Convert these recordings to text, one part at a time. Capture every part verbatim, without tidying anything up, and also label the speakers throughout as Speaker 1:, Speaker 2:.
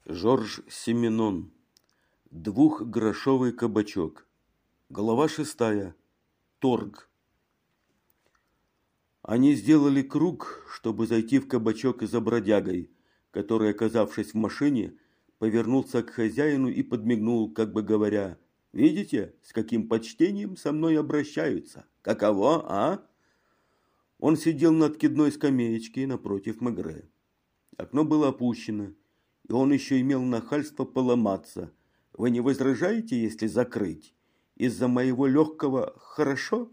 Speaker 1: Жорж Сименон. Двухгрошовый кабачок. Глава шестая. Торг. Они сделали круг, чтобы зайти в кабачок за бродягой, который, оказавшись в машине, повернулся к хозяину и подмигнул, как бы говоря: «Видите, с каким почтением со мной обращаются? Каково, а?» Он сидел на откидной скамеечке напротив Мегре. Окно было опущено, и он еще имел нахальство поломаться. «Вы не возражаете, если закрыть? Из-за моего легкого «хорошо»?»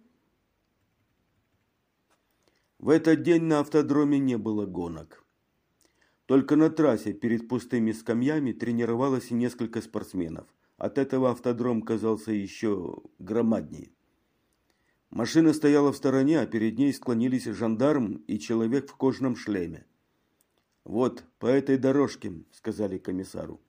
Speaker 1: В этот день на автодроме не было гонок. Только на трассе перед пустыми скамьями тренировалось несколько спортсменов. От этого автодром казался еще громаднее. Машина стояла в стороне, а перед ней склонились жандарм и человек в кожаном шлеме. «Вот, по этой дорожке», — сказали комиссару.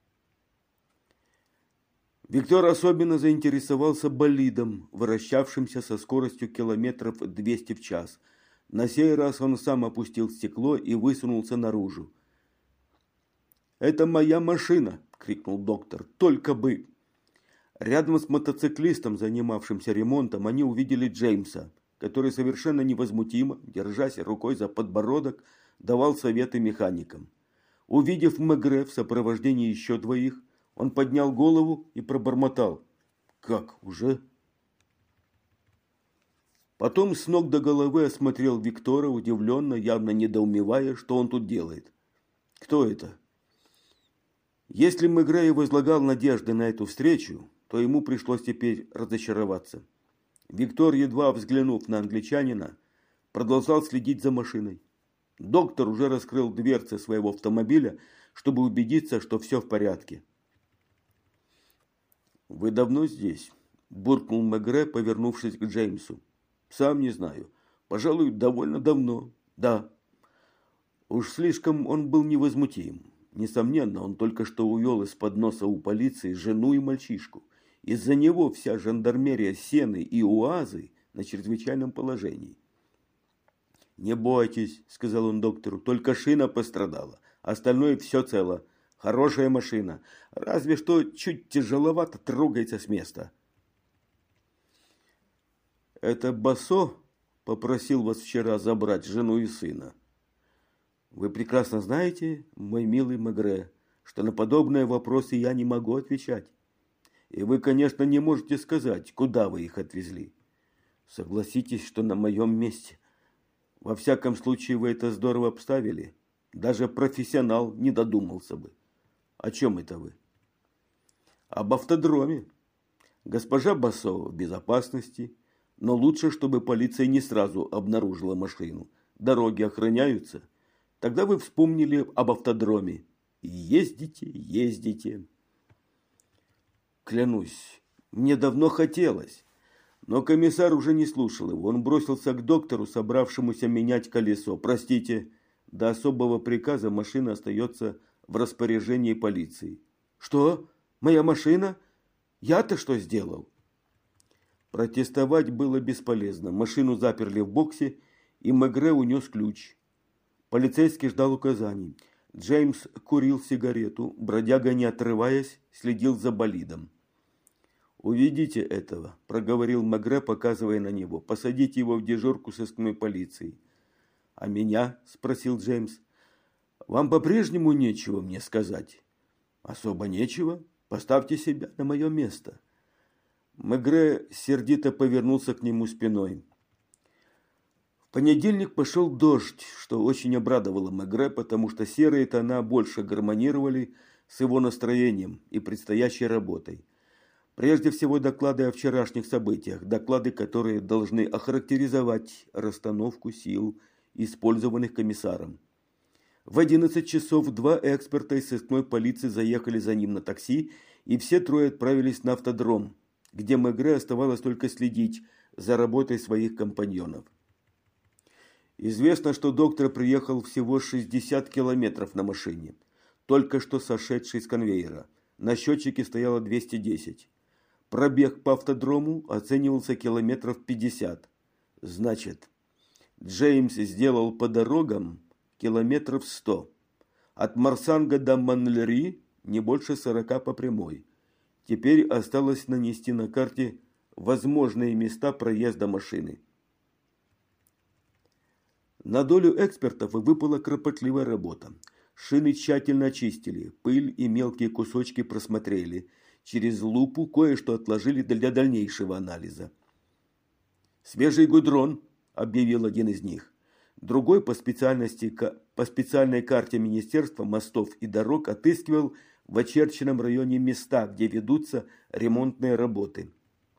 Speaker 1: Виктор особенно заинтересовался болидом, вращавшимся со скоростью километров двести в час. На сей раз он сам опустил стекло и высунулся наружу. «Это моя машина!» — крикнул доктор. «Только бы!» Рядом с мотоциклистом, занимавшимся ремонтом, они увидели Джеймса, который совершенно невозмутимо, держась рукой за подбородок, давал советы механикам. Увидев Мегре в сопровождении еще двоих, он поднял голову и пробормотал: «Как, уже?» Потом с ног до головы осмотрел Виктора, удивленно, явно недоумевая, что он тут делает. «Кто это?» Если Мегре и возлагал надежды на эту встречу, то ему пришлось теперь разочароваться. Виктор, едва взглянув на англичанина, продолжал следить за машиной. Доктор уже раскрыл дверцы своего автомобиля, чтобы убедиться, что все в порядке. «Вы давно здесь?» – буркнул Мегре, повернувшись к Джеймсу. «Сам не знаю. Пожалуй, довольно давно. Да». Уж слишком он был невозмутим. Несомненно, он только что увел из-под носа у полиции жену и мальчишку. Из-за него вся жандармерия Сены и Уазы на чрезвычайном положении. «Не бойтесь», — сказал он доктору, — «только шина пострадала. Остальное все цело. Хорошая машина. Разве что чуть тяжеловато трогается с места». «Это Басо попросил вас вчера забрать жену и сына. Вы прекрасно знаете, мой милый Мегре, что на подобные вопросы я не могу отвечать. И вы, конечно, не можете сказать, куда вы их отвезли. Согласитесь, что на моем месте. Во всяком случае, вы это здорово обставили. Даже профессионал не додумался бы. О чем это вы?» «Об автодроме. Госпожа Басо в безопасности, но лучше, чтобы полиция не сразу обнаружила машину. Дороги охраняются. Тогда вы вспомнили об автодроме. И ездите, ездите». Клянусь, мне давно хотелось. Но комиссар уже не слушал его. Он бросился к доктору, собравшемуся менять колесо. «Простите, до особого приказа машина остается в распоряжении полиции». «Что? Моя машина? Я-то что сделал?» Протестовать было бесполезно. Машину заперли в боксе, и Мегре унес ключ. Полицейский ждал указаний. Джеймс курил сигарету. Бродяга, не отрываясь, следил за болидом. «Уведите этого», – проговорил Мегре, показывая на него. «Посадите его в дежурку сыскной полиции». «А меня?» – спросил Джеймс. «Вам по-прежнему нечего мне сказать?» «Особо нечего. Поставьте себя на мое место». Мегре сердито повернулся к нему спиной. В понедельник пошел дождь, что очень обрадовало Мегре, потому что серые тона больше гармонировали с его настроением и предстоящей работой. Прежде всего доклады о вчерашних событиях, доклады, которые должны охарактеризовать расстановку сил, использованных комиссаром. В одиннадцать часов два эксперта из сыскной полиции заехали за ним на такси, и все трое отправились на автодром, где Мегре оставалось только следить за работой своих компаньонов. Известно, что доктор приехал всего шестьдесят километров на машине, только что сошедший с конвейера. На счетчике стояло двести десять. Пробег по автодрому оценивался километров пятьдесят. Значит, Джеймс сделал по дорогам километров сто. От Марсанга до Манлери не больше сорока по прямой. Теперь осталось нанести на карте возможные места проезда машины. На долю экспертов выпала кропотливая работа. Шины тщательно очистили, пыль и мелкие кусочки просмотрели. Через лупу кое-что отложили для дальнейшего анализа. «Свежий гудрон», – объявил один из них. Другой по, специальности, по специальной карте Министерства мостов и дорог отыскивал в очерченном районе места, где ведутся ремонтные работы.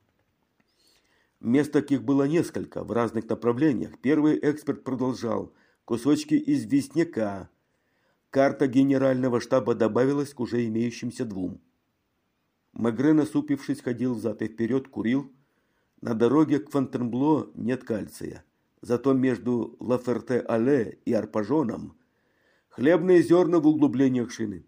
Speaker 1: Мест таких было несколько в разных направлениях. Первый эксперт продолжал. Кусочки известняка. Карта генерального штаба добавилась к уже имеющимся двум. Мегре, насупившись, ходил взад и вперед, курил. На дороге к Фонтенбло нет кальция. Зато между Ла-Ферте-Але и Арпажоном хлебные зерна в углублениях шины.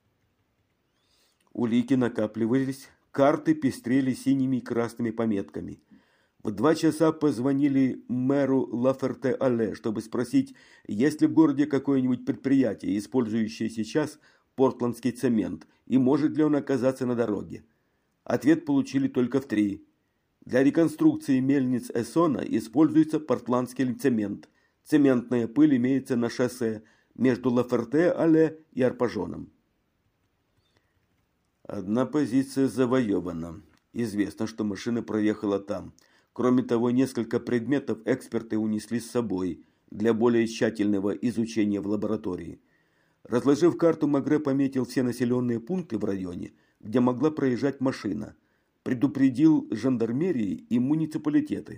Speaker 1: Улики накапливались, карты пестрели синими и красными пометками. В два часа позвонили мэру Ла-Ферте-Але, чтобы спросить, есть ли в городе какое-нибудь предприятие, использующее сейчас портландский цемент, и может ли он оказаться на дороге. Ответ получили только в три. Для реконструкции мельниц Эссона используется портландский цемент. Цементная пыль имеется на шоссе между Ла-Ферте-Але и Арпажоном. Одна позиция завоевана. Известно, что машина проехала там. Кроме того, несколько предметов эксперты унесли с собой для более тщательного изучения в лаборатории. Разложив карту, Мегре пометил все населенные пункты в районе, где могла проезжать машина. Предупредил жандармерии и муниципалитеты.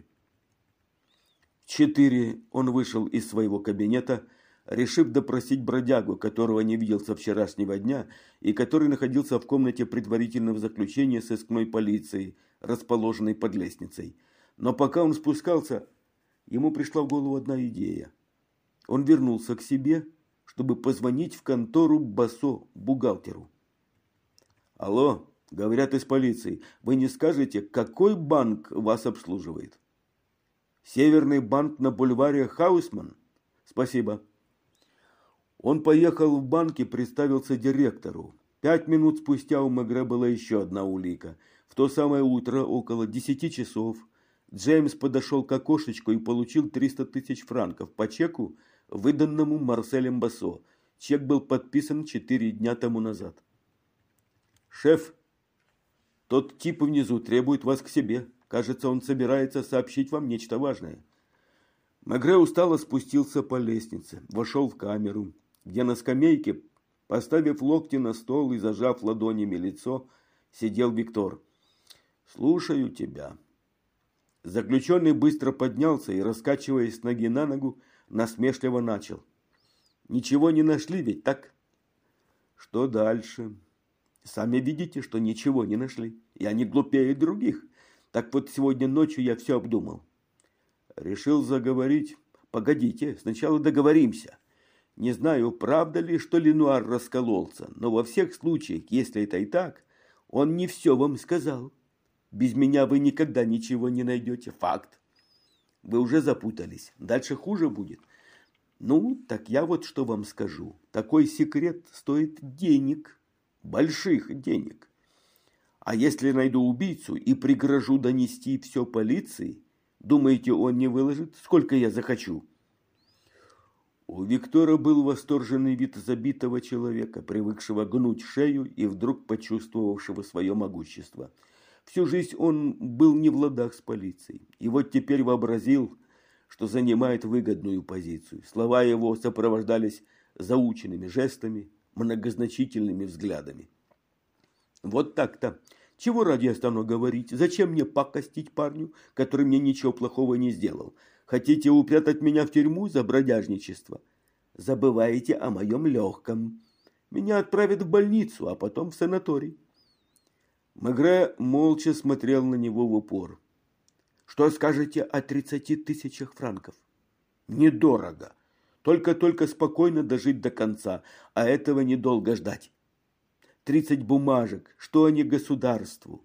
Speaker 1: Четыре. Он вышел из своего кабинета, решив допросить бродягу, которого не видел со вчерашнего дня и который находился в комнате предварительного заключения сыскной полиции, расположенной под лестницей. Но пока он спускался, ему пришла в голову одна идея. Он вернулся к себе, чтобы позвонить в контору Бассо, бухгалтеру. «Алло, — говорят из полиции, — вы не скажете, какой банк вас обслуживает?» «Северный банк на бульваре Хаусман?» «Спасибо». Он поехал в банк и представился директору. Пять минут спустя у Мегре была еще одна улика. В то самое утро, около десяти часов, Джеймс подошел к окошечку и получил триста тысяч франков по чеку, выданному Марселем Бассо. Чек был подписан четыре дня тому назад. «Шеф, тот тип внизу требует вас к себе. Кажется, он собирается сообщить вам нечто важное». Мегре устало спустился по лестнице, вошел в камеру, где на скамейке, поставив локти на стол и зажав ладонями лицо, сидел Виктор. «Слушаю тебя». Заключенный быстро поднялся и, раскачиваясь с ноги на ногу, насмешливо начал. «Ничего не нашли ведь, так?» «Что дальше?» «Сами видите, что ничего не нашли. Я не глупее других. Так вот, сегодня ночью я все обдумал. Решил заговорить. Погодите, сначала договоримся. Не знаю, правда ли, что Ленуар раскололся, но во всех случаях, если это и так, он не все вам сказал. Без меня вы никогда ничего не найдете. Факт. Вы уже запутались. Дальше хуже будет. Ну, так я вот что вам скажу. Такой секрет стоит денег. Больших денег. А если найду убийцу и пригрожу донести все полиции, думаете, он не выложит, сколько я захочу?» У Виктора был восторженный вид забитого человека, привыкшего гнуть шею и вдруг почувствовавшего свое могущество. Всю жизнь он был не в ладах с полицией. И вот теперь вообразил, что занимает выгодную позицию. Слова его сопровождались заученными жестами, многозначительными взглядами. «Вот так-то. Чего ради я стану говорить? Зачем мне пакостить парню, который мне ничего плохого не сделал? Хотите упрятать меня в тюрьму за бродяжничество? Забываете о моем легком. Меня отправят в больницу, а потом в санаторий». Мегре молча смотрел на него в упор. «Что скажете о тридцати тысячах франков?» «Недорого. Только-только спокойно дожить до конца, а этого недолго ждать. Тридцать бумажек, что они государству?»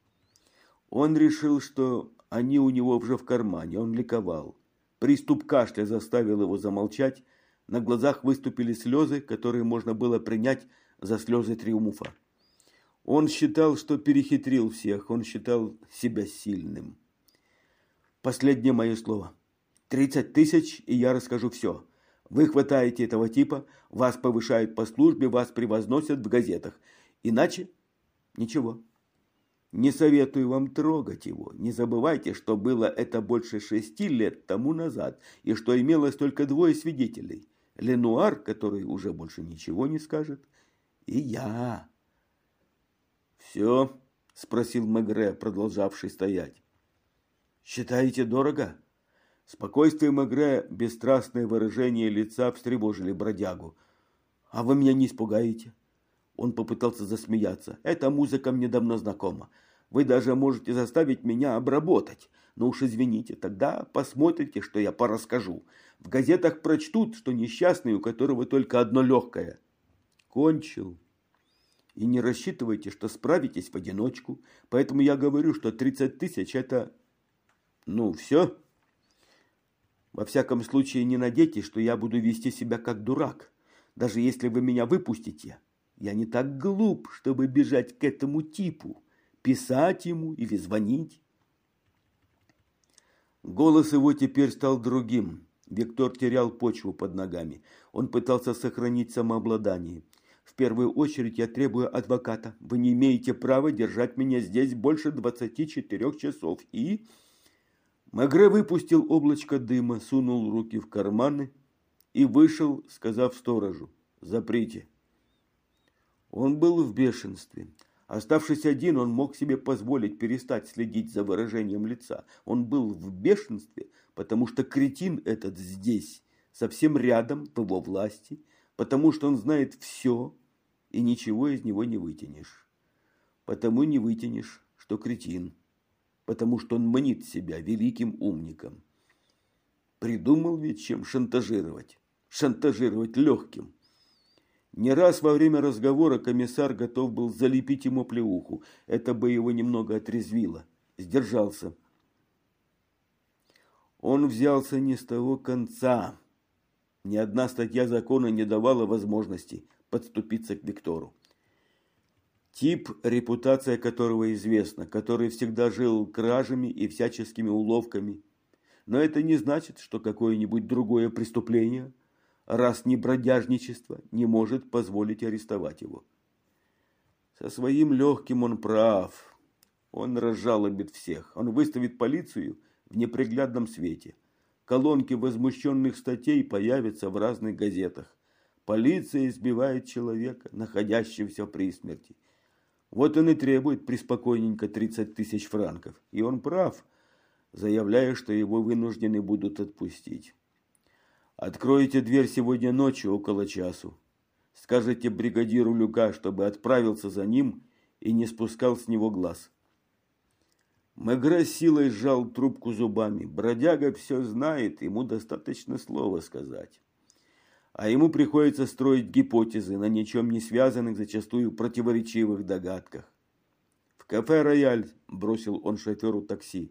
Speaker 1: Он решил, что они у него уже в кармане, он ликовал. Приступ кашля заставил его замолчать, На глазах выступили слезы, которые можно было принять за слезы триумфа. Он считал, что перехитрил всех, он считал себя сильным. Последнее мое слово. тридцать тысяч, и я расскажу все. Вы хватаете этого типа, вас повышают по службе, вас превозносят в газетах. Иначе ничего. Не советую вам трогать его. Не забывайте, что было это больше шести лет тому назад, и что имелось только двое свидетелей. Ленуар, который уже больше ничего не скажет, и я. «Все?» – спросил Мегре, продолжавший стоять. «Считаете дорого?» Спокойствие Мегре, бесстрастное выражение лица встревожили бродягу. «А вы меня не испугаете?» Он попытался засмеяться. «Эта музыка мне давно знакома. Вы даже можете заставить меня обработать. Но уж извините, тогда посмотрите, что я порасскажу. В газетах прочтут, что несчастный, у которого только одно легкое». Кончил. И не рассчитывайте, что справитесь в одиночку. Поэтому я говорю, что тридцать тысяч это... Ну, все. Во всяком случае, не надейтесь, что я буду вести себя как дурак. Даже если вы меня выпустите, я не так глуп, чтобы бежать к этому типу, писать ему или звонить. Голос его теперь стал другим. Виктор терял почву под ногами. Он пытался сохранить самообладание. В первую очередь я требую адвоката. Вы не имеете права держать меня здесь больше двадцати четырёх часов. И... Мегре выпустил облачко дыма, сунул руки в карманы и вышел, сказав сторожу: «Заприте». Он был в бешенстве. Оставшись один, он мог себе позволить перестать следить за выражением лица. Он был в бешенстве, потому что кретин этот здесь, совсем рядом, в его власти, потому что он знает все, и ничего из него не вытянешь. Потому не вытянешь, что кретин, потому что он мнит себя великим умником. Придумал ведь, чем шантажировать. Шантажировать легким. Не раз во время разговора комиссар готов был залепить ему плеуху. Это бы его немного отрезвило. Сдержался. Он взялся не с того конца. Ни одна статья закона не давала возможности подступиться к Виктору. Тип, репутация которого известна, который всегда жил кражами и всяческими уловками. Но это не значит, что какое-нибудь другое преступление, раз не бродяжничество, не может позволить арестовать его. Со своим легким он прав. Он разжалобит всех. Он выставит полицию в неприглядном свете. Колонки возмущенных статей появятся в разных газетах. Полиция избивает человека, находящегося при смерти. Вот он и требует приспокойненько тридцать тысяч франков. И он прав, заявляя, что его вынуждены будут отпустить. Откроете дверь сегодня ночью около часу. Скажете бригадиру Люка, чтобы отправился за ним и не спускал с него глаз. Мегре силой сжал трубку зубами. Бродяга все знает, ему достаточно слова сказать. А ему приходится строить гипотезы на ничем не связанных, зачастую противоречивых догадках. «В кафе «Рояль», – бросил он шоферу такси.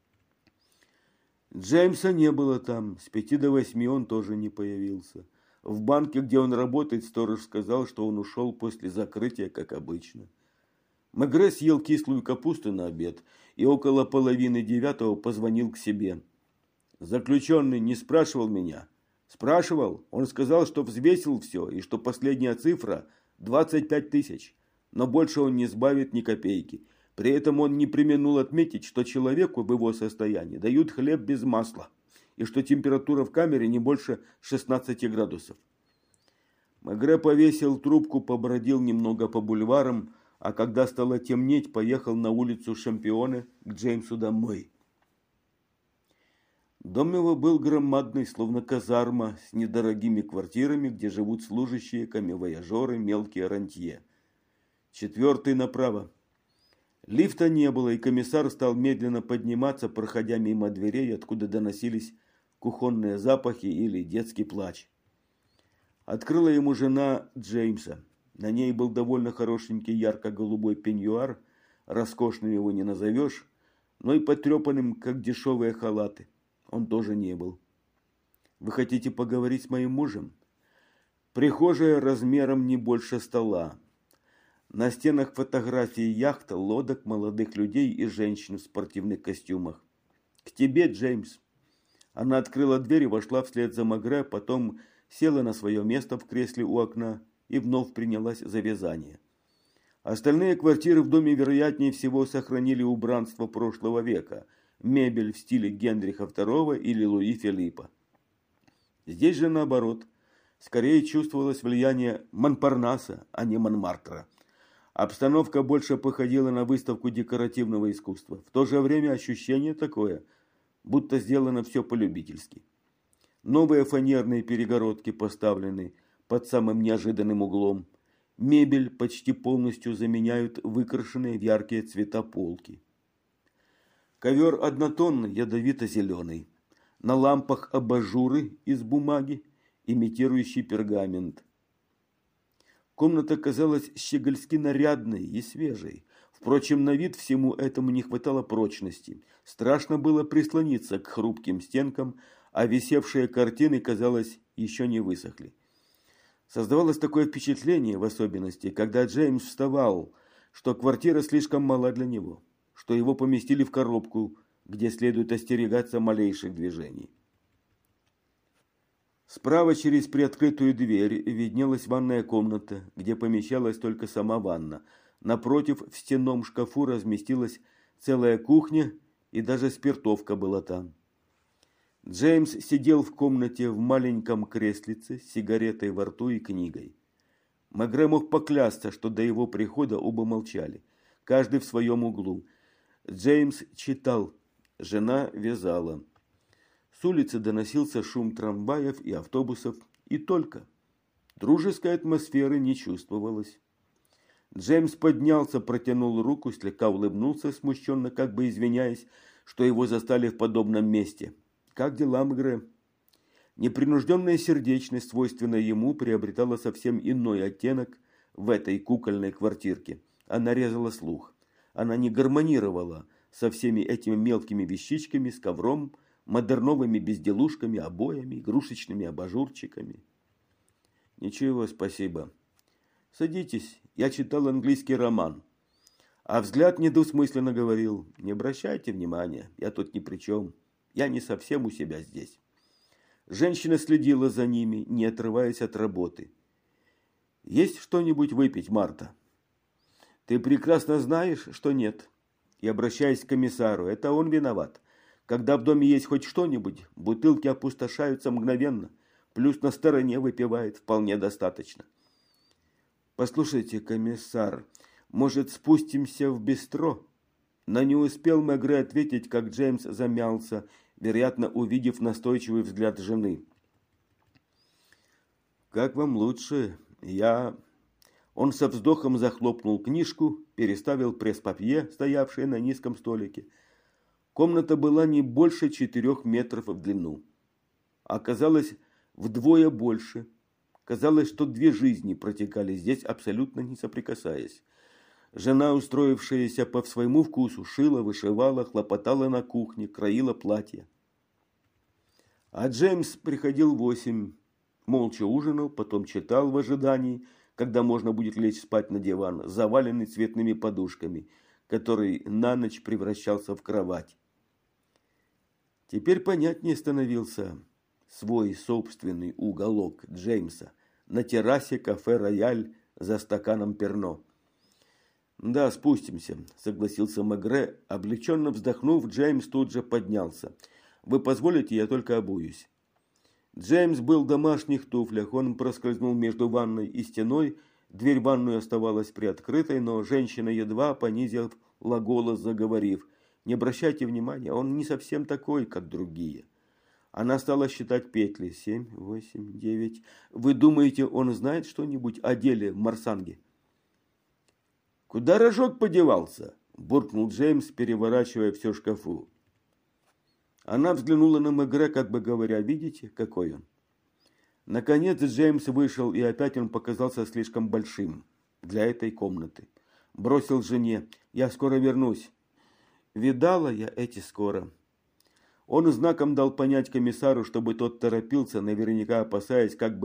Speaker 1: Джеймса не было там, с пяти до восьми он тоже не появился. В банке, где он работает, сторож сказал, что он ушел после закрытия, как обычно. Мегре съел кислую капусту на обед и около половины девятого позвонил к себе. Заключенный не спрашивал меня. Спрашивал, он сказал, что взвесил все и что последняя цифра двадцать пять тысяч, но больше он не сбавит ни копейки. При этом он не преминул отметить, что человеку в его состоянии дают хлеб без масла и что температура в камере не больше шестнадцати градусов. Мегре повесил трубку, побродил немного по бульварам, а когда стало темнеть, поехал на улицу Шампионе к Джеймсу домой. Дом его был громадный, словно казарма, с недорогими квартирами, где живут служащие, камевояжеры, мелкие рантье. Четвертый направо. Лифта не было, и комиссар стал медленно подниматься, проходя мимо дверей, откуда доносились кухонные запахи или детский плач. Открыла ему жена Джеймса. На ней был довольно хорошенький ярко-голубой пеньюар, роскошным его не назовешь, но и потрепанным, как дешевые халаты. Он тоже не был. «Вы хотите поговорить с моим мужем?» Прихожая размером не больше стола. На стенах фотографии яхт, лодок, молодых людей и женщин в спортивных костюмах. «К тебе, Джеймс!» Она открыла дверь и вошла вслед за Мегре, потом села на свое место в кресле у окна и вновь принялась за вязание. Остальные квартиры в доме, вероятнее всего, сохранили убранство прошлого века, мебель в стиле Генриха второго или Луи Филиппа. Здесь же наоборот, скорее чувствовалось влияние Монпарнаса, а не Монмартра. Обстановка больше походила на выставку декоративного искусства. В то же время ощущение такое, будто сделано все по-любительски. Новые фанерные перегородки поставлены под самым неожиданным углом. Мебель почти полностью заменяют выкрашенные в яркие цвета полки. Ковер однотонный, ядовито-зеленый. На лампах абажуры из бумаги, имитирующий пергамент. Комната казалась щегольски нарядной и свежей. Впрочем, на вид всему этому не хватало прочности. Страшно было прислониться к хрупким стенкам, а висевшие картины, казалось, еще не высохли. Создавалось такое впечатление, в особенности, когда Джеймс вставал, что квартира слишком мала для него, что его поместили в коробку, где следует остерегаться малейших движений. Справа через приоткрытую дверь виднелась ванная комната, где помещалась только сама ванна. Напротив, в стенном шкафу разместилась целая кухня, и даже спиртовка была там. Джеймс сидел в комнате в маленьком креслице с сигаретой во рту и книгой. Мегре мог поклясться, что до его прихода оба молчали, каждый в своем углу. Джеймс читал, жена вязала. С улицы доносился шум трамваев и автобусов, и только. Дружеской атмосферы не чувствовалось. Джеймс поднялся, протянул руку, слегка улыбнулся, смущенно, как бы извиняясь, что его застали в подобном месте. «Как дела, Мегре?» Непринужденная сердечность, свойственная ему, приобретала совсем иной оттенок в этой кукольной квартирке. Она резала слух. Она не гармонировала со всеми этими мелкими вещичками, с ковром, модерновыми безделушками, обоями, игрушечными абажурчиками. «Ничего, спасибо. Садитесь, я читал английский роман». А взгляд недвусмысленно говорил: «Не обращайте внимания, я тут ни при чем. Я не совсем у себя здесь». Женщина следила за ними, не отрываясь от работы. «Есть что-нибудь выпить, Марта?» «Ты прекрасно знаешь, что нет». И обращаясь к комиссару: «Это он виноват. Когда в доме есть хоть что-нибудь, бутылки опустошаются мгновенно, плюс на стороне выпивает вполне достаточно». «Послушайте, комиссар, может, спустимся в бистро?» Но не успел Мегре ответить, как Джеймс замялся, вероятно, увидев настойчивый взгляд жены. «Как вам лучше? Я...» Он со вздохом захлопнул книжку, переставил пресс-папье, стоявшее на низком столике. Комната была не больше четырех метров в длину. Оказалось, вдвое больше. Казалось, что две жизни протекали здесь, абсолютно не соприкасаясь. Жена, устроившаяся по своему вкусу, шила, вышивала, хлопотала на кухне, краила платья. А Джеймс приходил в восемь, молча ужинал, потом читал в ожидании, когда можно будет лечь спать на диван, заваленный цветными подушками, который на ночь превращался в кровать. Теперь понятнее становился свой собственный уголок Джеймса на террасе кафе «Рояль» за стаканом перно. «Да, спустимся», — согласился Мегре. Облегченно вздохнув, Джеймс тут же поднялся. «Вы позволите, я только обуюсь». Джеймс был в домашних туфлях. Он проскользнул между ванной и стеной. Дверь в ванную оставалась приоткрытой, но женщина едва понизила голос, заговорив: «Не обращайте внимания, он не совсем такой, как другие». Она стала считать петли. «Семь, восемь, девять. Вы думаете, он знает что-нибудь о деле в Марсанге?» «Куда рожок подевался?» – буркнул Джеймс, переворачивая все в шкафу. Она взглянула на Мегре, как бы говоря: «Видите, какой он?» Наконец Джеймс вышел, и опять он показался слишком большим для этой комнаты. Бросил жене: «Я скоро вернусь». «Видала я эти скоро». Он знаком дал понять комиссару, чтобы тот торопился, наверняка опасаясь, как бы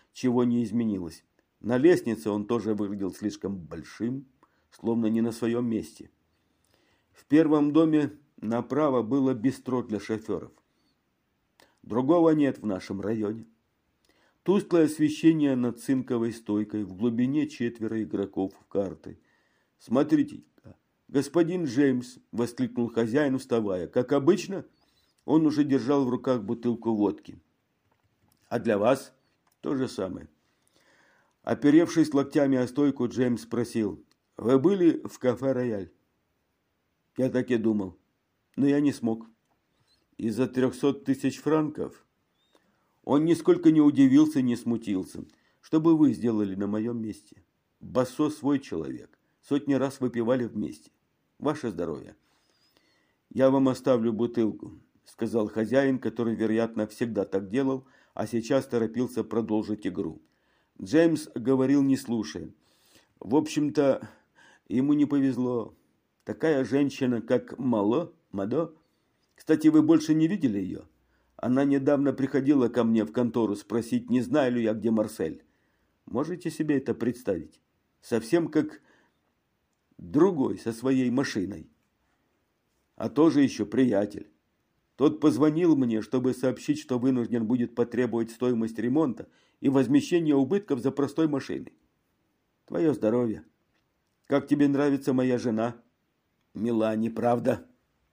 Speaker 1: чего не изменилось. На лестнице он тоже выглядел слишком большим, словно не на своем месте. В первом доме направо было бистро для шоферов. Другого нет в нашем районе. Тусклое освещение над цинковой стойкой, в глубине четверо игроков в карты. «Смотрите, господин Джеймс!» – воскликнул хозяин, вставая. Как обычно, он уже держал в руках бутылку водки. «А для вас то же самое». Оперевшись локтями о стойку, Джеймс спросил: «Вы были в кафе «Рояль»?» «Я так и думал, но я не смог». «Из-за трехсот тысяч франков?» Он нисколько не удивился, не смутился. «Что бы вы сделали на моем месте? Бассо свой человек. Сотни раз выпивали вместе. Ваше здоровье». «Я вам оставлю бутылку», — сказал хозяин, который, вероятно, всегда так делал, а сейчас торопился продолжить игру. Джеймс говорил, не слушая. В общем-то, ему не повезло. Такая женщина, как Мало, Мадо. Кстати, вы больше не видели ее? Она недавно приходила ко мне в контору спросить, не знаю ли я, где Марсель. Можете себе это представить? Совсем как другой со своей машиной. А тоже еще приятель. Тот позвонил мне, чтобы сообщить, что вынужден будет потребовать стоимость ремонта и возмещение убытков за простой машиной. Твое здоровье. Как тебе нравится моя жена? Мила, не правда?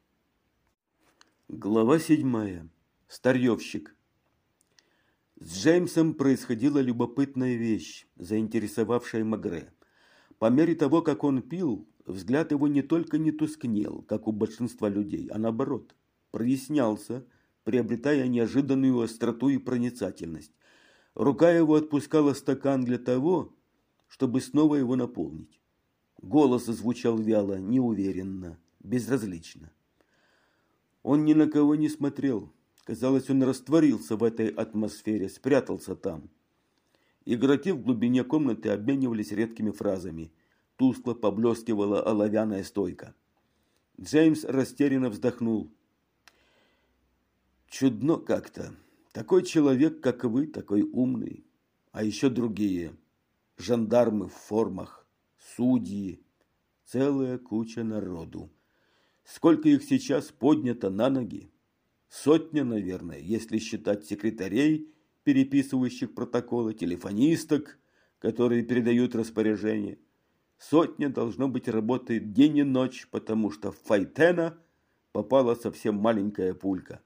Speaker 1: Глава седьмая. Старьевщик. С Джеймсом происходила любопытная вещь, заинтересовавшая Мегре. По мере того, как он пил, взгляд его не только не тускнел, как у большинства людей, а наоборот, прояснялся, приобретая неожиданную остроту и проницательность. Рука его отпускала стакан для того, чтобы снова его наполнить. Голос звучал вяло, неуверенно, безразлично. Он ни на кого не смотрел. Казалось, он растворился в этой атмосфере, спрятался там. Игроки в глубине комнаты обменивались редкими фразами. Тускло поблескивала оловянная стойка. Джеймс растерянно вздохнул. Чудно как-то. Такой человек, как вы, такой умный. А еще другие. Жандармы в формах, судьи. Целая куча народу. Сколько их сейчас поднято на ноги? Сотня, наверное, если считать секретарей, переписывающих протоколы, телефонисток, которые передают распоряжения. Сотня, должно быть, работает день и ночь, потому что в Файтена попала совсем маленькая пулька.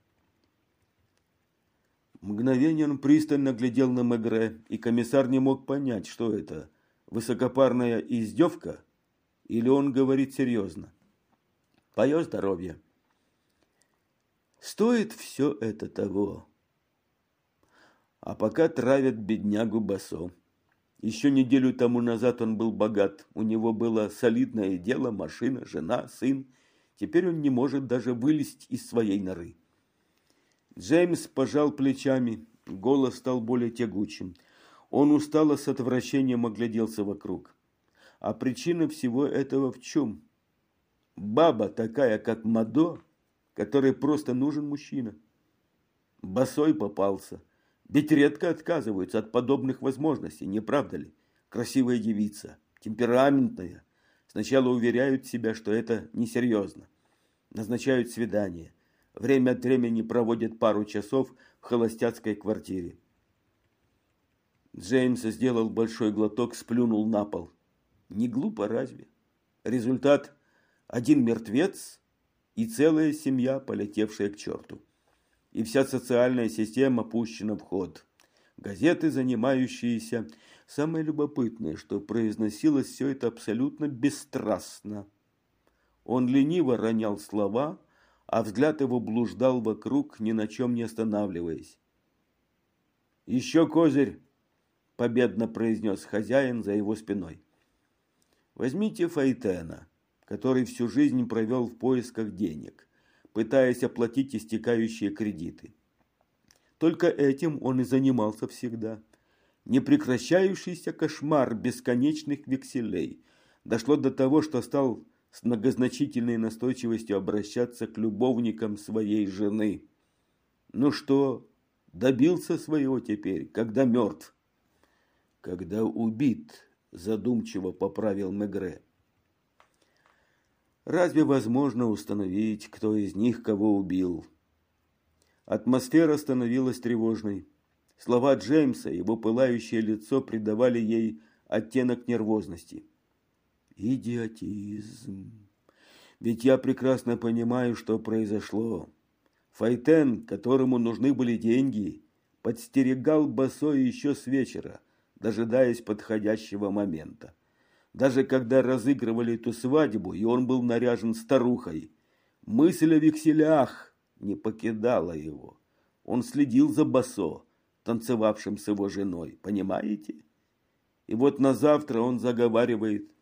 Speaker 1: Мгновение он пристально глядел на Мегре, и комиссар не мог понять, что это, высокопарная издевка, или он говорит серьезно. Твое здоровье. Стоит все это того. А пока травят беднягу Бассо. Еще неделю тому назад он был богат. У него было солидное дело, машина, жена, сын. Теперь он не может даже вылезть из своей норы. Джеймс пожал плечами. Голос стал более тягучим. Он устало с отвращением огляделся вокруг. А причина всего этого в чем? Баба такая, как Мадо, которой просто нужен мужчина. Босой попался. Ведь редко отказываются от подобных возможностей, не правда ли? Красивая девица, темпераментная. Сначала уверяют себя, что это несерьезно. Назначают свидание. Время от времени проводят пару часов в холостяцкой квартире. Джеймс сделал большой глоток, сплюнул на пол. Не глупо разве? Результат – один мертвец и целая семья, полетевшая к черту. И вся социальная система пущена в ход. Газеты, занимающиеся... Самое любопытное, что произносилось все это абсолютно бесстрастно. Он лениво ронял слова, а взгляд его блуждал вокруг, ни на чем не останавливаясь. «Еще козырь!» – победно произнес хозяин за его спиной. «Возьмите Файтена, который всю жизнь провел в поисках денег, пытаясь оплатить истекающие кредиты. Только этим он и занимался всегда. Непрекращающийся кошмар бесконечных векселей. Дошло до того, что стал с многозначительной настойчивостью обращаться к любовникам своей жены. Ну что, добился своего теперь, когда мертв? когда убит, задумчиво поправил Мегре. Разве возможно установить, кто из них кого убил? Атмосфера становилась тревожной. Слова Джеймса, его пылающее лицо придавали ей оттенок нервозности. Идиотизм. Ведь я прекрасно понимаю, что произошло. Файтен, которому нужны были деньги, подстерегал Босо еще с вечера, дожидаясь подходящего момента. Даже когда разыгрывали эту свадьбу, и он был наряжен старухой, мысль о векселях не покидала его. Он следил за Босо, танцевавшим с его женой, понимаете? И вот на завтра он заговаривает.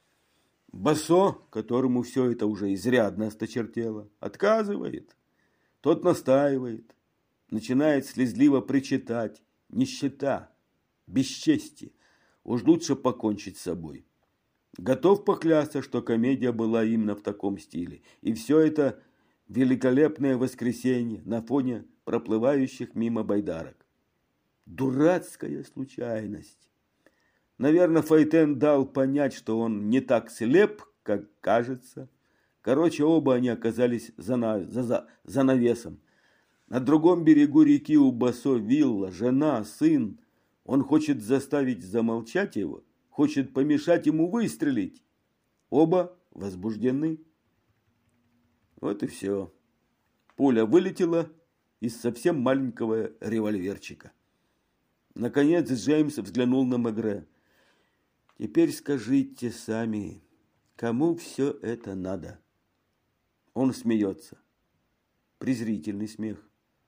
Speaker 1: Босо, которому все это уже изрядно осточертело, отказывает. Тот настаивает, начинает слезливо причитать. Нищета, бесчестие, уж лучше покончить с собой. Готов поклясться, что комедия была именно в таком стиле. И все это великолепное воскресенье на фоне проплывающих мимо байдарок. Дурацкая случайность. Наверное, Файтен дал понять, что он не так слеп, как кажется. Короче, оба они оказались за, на, за, за, за навесом. На другом берегу реки у Босо вилла, жена, сын. Он хочет заставить замолчать его, хочет помешать ему выстрелить. Оба возбуждены. Вот и все. Пуля вылетела из совсем маленького револьверчика. Наконец Джеймс взглянул на Мегре. Теперь скажите сами, кому все это надо? Он смеется. Презрительный смех.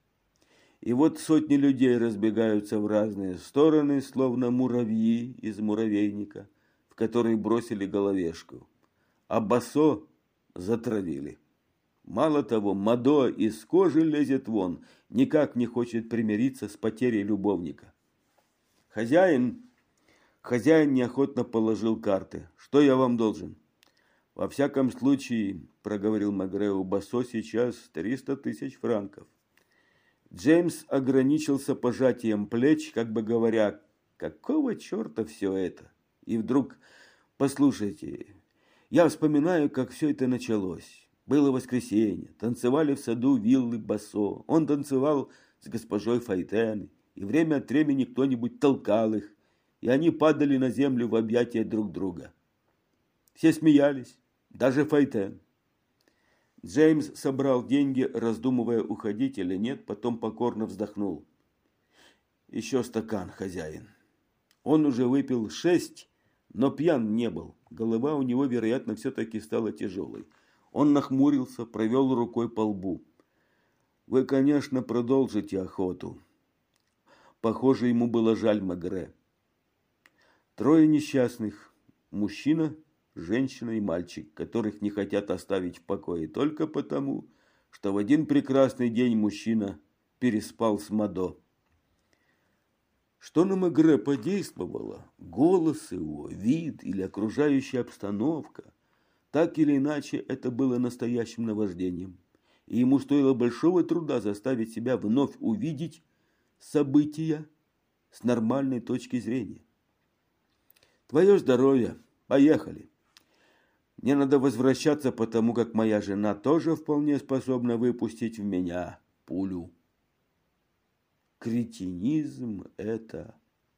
Speaker 1: И вот сотни людей разбегаются в разные стороны, словно муравьи из муравейника, в который бросили головешку. А Босо затравили. Мало того, Мадо из кожи лезет вон, никак не хочет примириться с потерей любовника. Хозяин, хозяин неохотно положил карты. Что я вам должен? Во всяком случае, проговорил Мегре, у Босо сейчас триста тысяч франков. Джеймс ограничился пожатием плеч, как бы говоря, какого черта все это? И вдруг, послушайте, я вспоминаю, как все это началось. Было воскресенье, танцевали в саду виллы Босо. Он танцевал с госпожой Файтен, и время от времени кто-нибудь толкал их, и они падали на землю в объятия друг друга. Все смеялись, даже Файтен. Джеймс собрал деньги, раздумывая, уходить или нет, потом покорно вздохнул. Еще стакан, хозяин. Он уже выпил шесть, но пьян не был. Голова у него, вероятно, все-таки стала тяжелой. Он нахмурился, провел рукой по лбу. Вы, конечно, продолжите охоту. Похоже, ему было жаль Мегре. Трое несчастных. Мужчина, женщина и мальчик, которых не хотят оставить в покое только потому, что в один прекрасный день мужчина переспал с Мадо. Что на Мегре подействовало? Голос его, вид или окружающая обстановка? Так или иначе, это было настоящим наваждением, и ему стоило большого труда заставить себя вновь увидеть события с нормальной точки зрения. Твое здоровье, поехали. Мне надо возвращаться, потому как моя жена тоже вполне способна выпустить в меня пулю. Кретинизм это...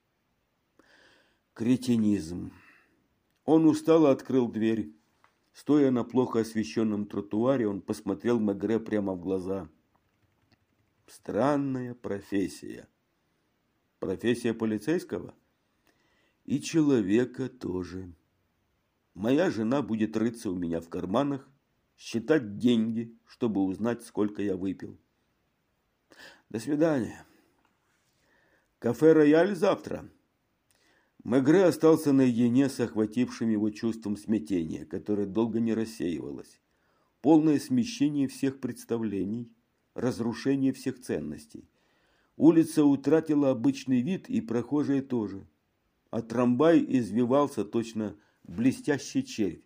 Speaker 1: Кретинизм. Он устало открыл дверь. Стоя на плохо освещенном тротуаре, он посмотрел Мегре прямо в глаза. Странная профессия. Профессия полицейского? И человека тоже. Моя жена будет рыться у меня в карманах, считать деньги, чтобы узнать, сколько я выпил. До свидания. Кафе «Рояль» завтра. Мегре остался наедине с охватившим его чувством смятения, которое долго не рассеивалось. Полное смещение всех представлений, разрушение всех ценностей. Улица утратила обычный вид, и прохожие тоже. А трамвай извивался точно блестящий червь.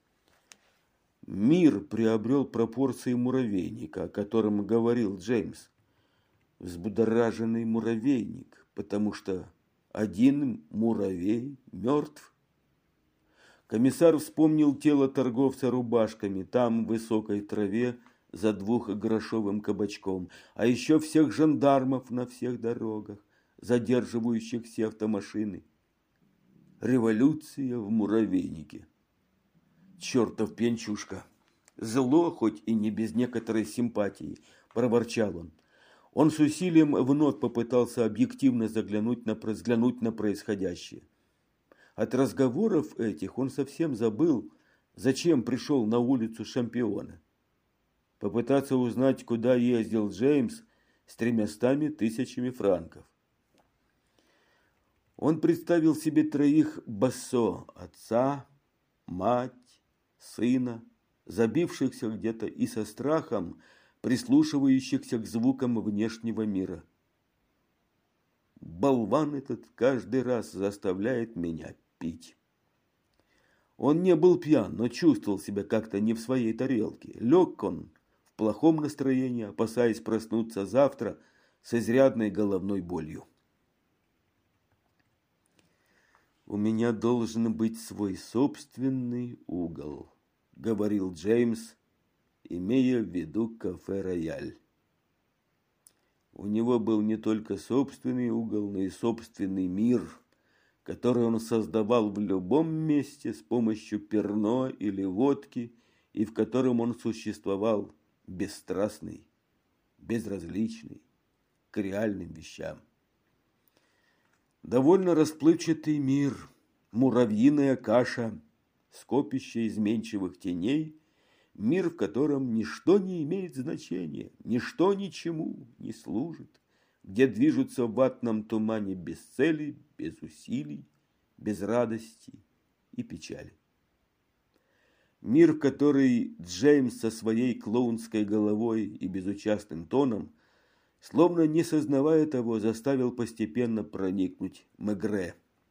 Speaker 1: Мир приобрел пропорции муравейника, о котором говорил Джеймс. Взбудораженный муравейник, потому что один муравей мертв. Комиссар вспомнил тело торговца рубашками, там, в высокой траве, за двухгрошовым кабачком, а еще всех жандармов на всех дорогах, задерживающих все автомашины. Революция в муравейнике. Чертов пьянчушка. Зло, хоть и не без некоторой симпатии, проворчал он. Он с усилием вновь попытался объективно заглянуть на, взглянуть на происходящее. От разговоров этих он совсем забыл, зачем пришел на улицу Шампиона. Попытаться узнать, куда ездил Джеймс с тремястами тысячами франков. Он представил себе троих Бассо, отца, мать, сына, забившихся где-то и со страхом, прислушивающихся к звукам внешнего мира. Болван этот каждый раз заставляет меня пить. Он не был пьян, но чувствовал себя как-то не в своей тарелке. Лег он в плохом настроении, опасаясь проснуться завтра с изрядной головной болью. «У меня должен быть свой собственный угол», — говорил Джеймс, имея в виду кафе «Рояль». У него был не только собственный угол, но и собственный мир, который он создавал в любом месте с помощью перно или водки, и в котором он существовал бесстрастный, безразличный к реальным вещам. Довольно расплывчатый мир, муравьиная каша, скопище изменчивых теней, мир, в котором ничто не имеет значения, ничто ничему не служит, где движутся в ватном тумане без цели, без усилий, без радости и печали. Мир, в который Джеймс со своей клоунской головой и безучастным тоном, словно не сознавая того, заставил постепенно проникнуть Мегре.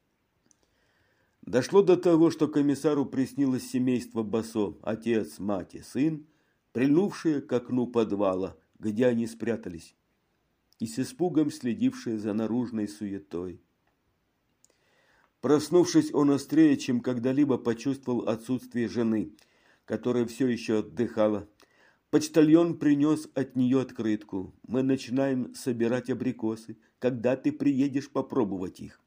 Speaker 1: Дошло до того, что комиссару приснилось семейство Бассо, отец, мать и сын, прильнувшие к окну подвала, где они спрятались, и с испугом следившие за наружной суетой. Проснувшись, он острее, чем когда-либо почувствовал отсутствие жены, которая все еще отдыхала. Почтальон принес от нее открытку. «Мы начинаем собирать абрикосы. Когда ты приедешь попробовать их?»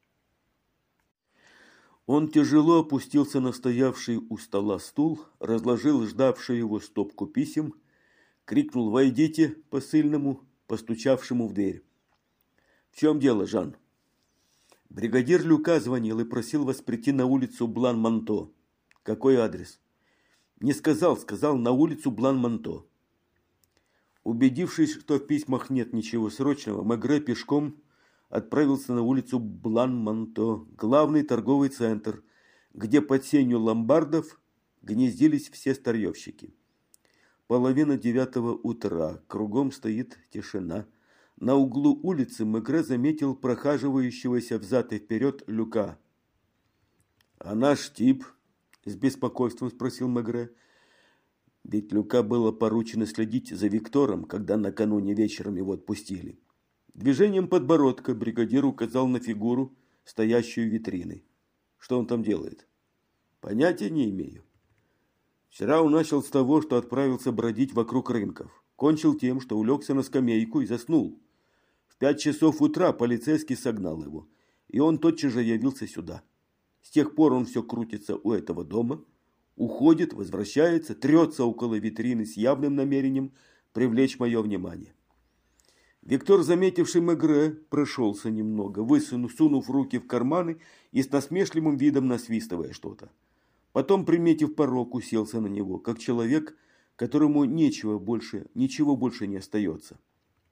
Speaker 1: Он тяжело опустился на стоявший у стола стул, разложил ждавшую его стопку писем, крикнул «Войдите!» посыльному, постучавшему в дверь. «В чем дело, Жан?» Бригадир Люка звонил и просил вас прийти на улицу Блан-Манто. Какой адрес? Не сказал, сказал на улицу Блан-Манто. Убедившись, что в письмах нет ничего срочного, Мегре пешком отправился на улицу Блан-Манто, главный торговый центр, где под сенью ломбардов гнездились все старьевщики. Половина девятого утра, кругом стоит тишина. На углу улицы Мегре заметил прохаживающегося взад и вперед Люка. «А наш тип?» – с беспокойством спросил Мегре. Ведь Люка было поручено следить за Виктором, когда накануне вечером его отпустили. Движением подбородка бригадир указал на фигуру, стоящую у витрины. Что он там делает? Понятия не имею. Вчера он начал с того, что отправился бродить вокруг рынков. Кончил тем, что улегся на скамейку и заснул. В пять часов утра полицейский согнал его, и он тотчас же явился сюда. С тех пор он все крутится у этого дома, уходит, возвращается, трется около витрины с явным намерением привлечь мое внимание. Виктор, заметивший Мегре, прошелся немного, высунув, сунув руки в карманы и с насмешливым видом насвистывая что-то. Потом, приметив порог, уселся на него, как человек, которому нечего больше, ничего больше не остается.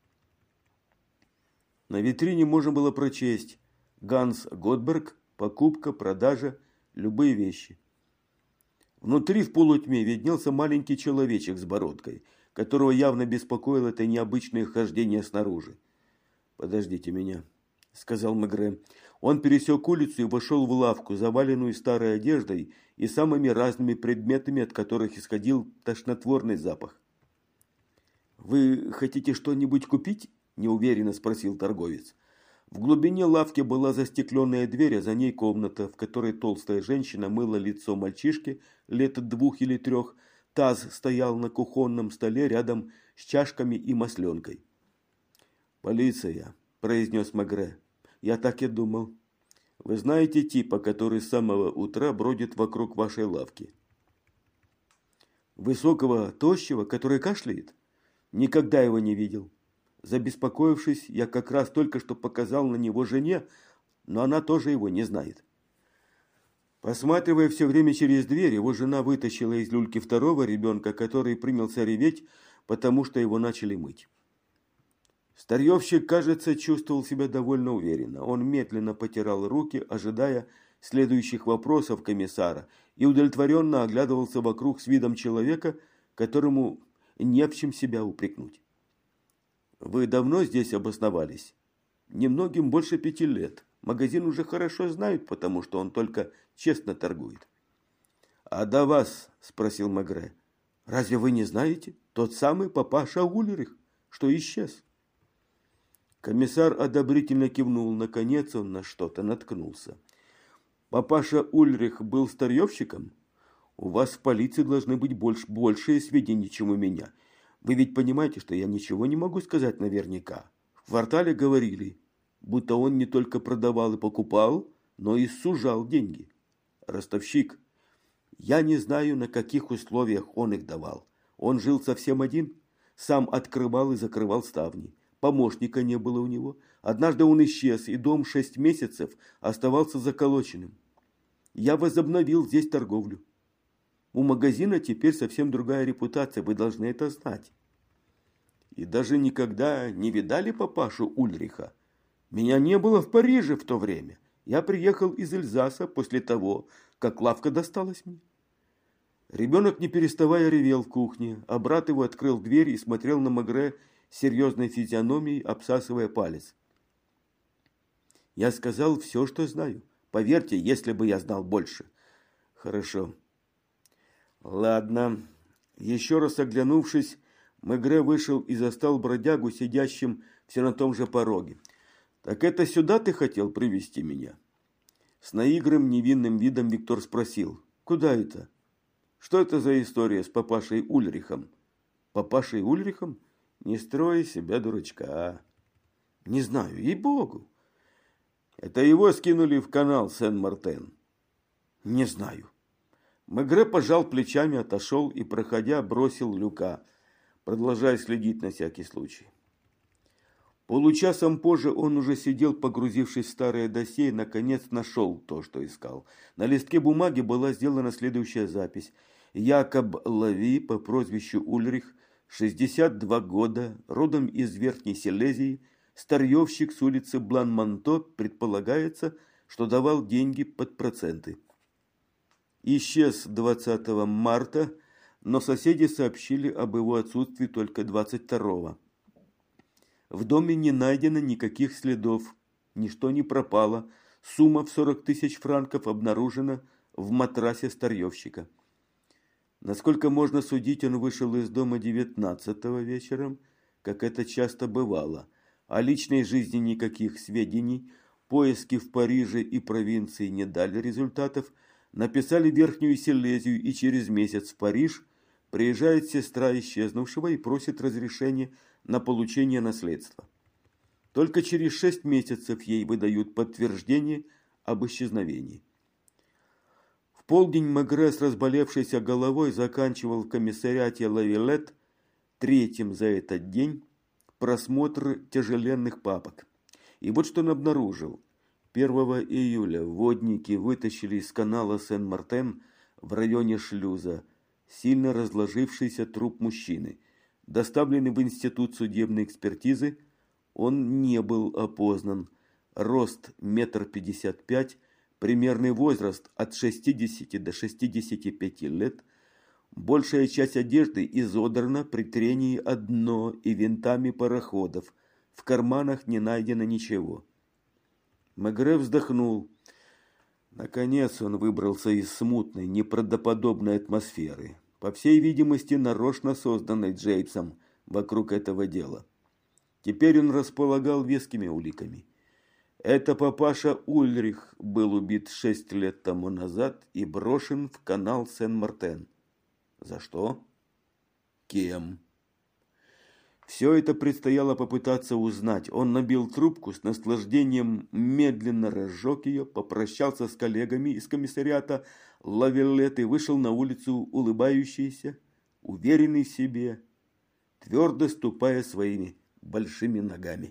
Speaker 1: На витрине можно было прочесть «Ганс Готберг, покупка, продажа, любые вещи». Внутри в полутьме виднелся маленький человечек с бородкой, которого явно беспокоило это необычное хождение снаружи. «Подождите меня», — сказал Мегре. Он пересек улицу и вошел в лавку, заваленную старой одеждой и самыми разными предметами, от которых исходил тошнотворный запах. «Вы хотите что-нибудь купить?» – неуверенно спросил торговец. В глубине лавки была застекленная дверь, а за ней комната, в которой толстая женщина мыла лицо мальчишки лет двух или трех. Таз стоял на кухонном столе рядом с чашками и масленкой. «Полиция», – произнес Мегре. «Я так и думал. Вы знаете типа, который с самого утра бродит вокруг вашей лавки?» «Высокого, тощего, который кашляет? Никогда его не видел. Забеспокоившись, я как раз только что показал на него жене, но она тоже его не знает». Посматривая все время через дверь, его жена вытащила из люльки второго ребенка, который принялся реветь, потому что его начали мыть. Старьевщик, кажется, чувствовал себя довольно уверенно. Он медленно потирал руки, ожидая следующих вопросов комиссара, и удовлетворенно оглядывался вокруг с видом человека, которому не в чем себя упрекнуть. «Вы давно здесь обосновались?» «Немногим больше пяти лет. Магазин уже хорошо знают, потому что он только честно торгует». «А до вас?» – спросил Мегре. «Разве вы не знаете? Тот самый папаша Ульрих, что исчез». Комиссар одобрительно кивнул. Наконец он на что-то наткнулся. «Папаша Ульрих был старьевщиком? У вас в полиции должны быть больше, большие сведения, чем у меня. Вы ведь понимаете, что я ничего не могу сказать наверняка. В квартале говорили, будто он не только продавал и покупал, но и сужал деньги. Ростовщик. Я не знаю, на каких условиях он их давал. Он жил совсем один, сам открывал и закрывал ставни. Помощника не было у него. Однажды он исчез, и дом шесть месяцев оставался заколоченным. Я возобновил здесь торговлю. У магазина теперь совсем другая репутация, вы должны это знать». «И даже никогда не видали папашу Ульриха? Меня не было в Париже в то время. Я приехал из Эльзаса после того, как лавка досталась мне». Ребенок, не переставая, ревел в кухне, а брат его открыл дверь и смотрел на Мегре с серьезной физиономией, обсасывая палец. «Я сказал все, что знаю. Поверьте, если бы я знал больше». «Хорошо. Ладно». Еще раз оглянувшись, Мегре вышел и застал бродягу, сидящим все на том же пороге. «Так это сюда ты хотел привести меня?» С наигранным невинным видом Виктор спросил. «Куда это? Что это за история с папашей Ульрихом?» «Папашей Ульрихом? Не строй себя дурачка». «Не знаю, ей-богу». «Это его скинули в канал Сен-Мартен». «Не знаю». Мегре пожал плечами, отошел и, проходя, бросил люка, продолжая следить на всякий случай. Получасом позже он уже сидел, погрузившись в старое досье, и, наконец, нашел то, что искал. На листке бумаги была сделана следующая запись. Якоб Лави по прозвищу Ульрих, шестьдесят два года, родом из Верхней Силезии, старьевщик с улицы Блан-Манто, предполагается, что давал деньги под проценты. Исчез двадцатого марта, но соседи сообщили об его отсутствии только двадцать второго. В доме не найдено никаких следов, ничто не пропало, сумма в сорок тысяч франков обнаружена в матрасе старьевщика. Насколько можно судить, он вышел из дома девятнадцатого вечером, как это часто бывало. О личной жизни никаких сведений, поиски в Париже и провинции не дали результатов. Написали Верхнюю Силезию, и через месяц в Париж приезжает сестра исчезнувшего и просит разрешения на получение наследства. Только через шесть месяцев ей выдают подтверждение об исчезновении. В полдень Мегре с разболевшейся головой заканчивал в комиссариате Лавилет третьим за этот день просмотр тяжеленных папок. И вот что он обнаружил. первого июля водники вытащили из канала Сен-Мартен в районе шлюза сильно разложившийся труп мужчины. Доставленный в институт судебной экспертизы, он не был опознан. Рост метр пятьдесят пять, примерный возраст от шестидесяти до шестидесяти пяти лет. Большая часть одежды изодрана при трении о дно и винтами пароходов. В карманах не найдено ничего. Мегре вздохнул. Наконец он выбрался из смутной, неправдоподобной атмосферы, по всей видимости, нарочно созданной Джеймсом вокруг этого дела. Теперь он располагал вескими уликами. Это папаша Ульрих был убит шесть лет тому назад и брошен в канал Сен-Мартен. За что? Кем? Все это предстояло попытаться узнать. Он набил трубку, с наслаждением медленно разжег ее, попрощался с коллегами из комиссариата Лавеллет и вышел на улицу улыбающийся, уверенный в себе, твердо ступая своими большими ногами.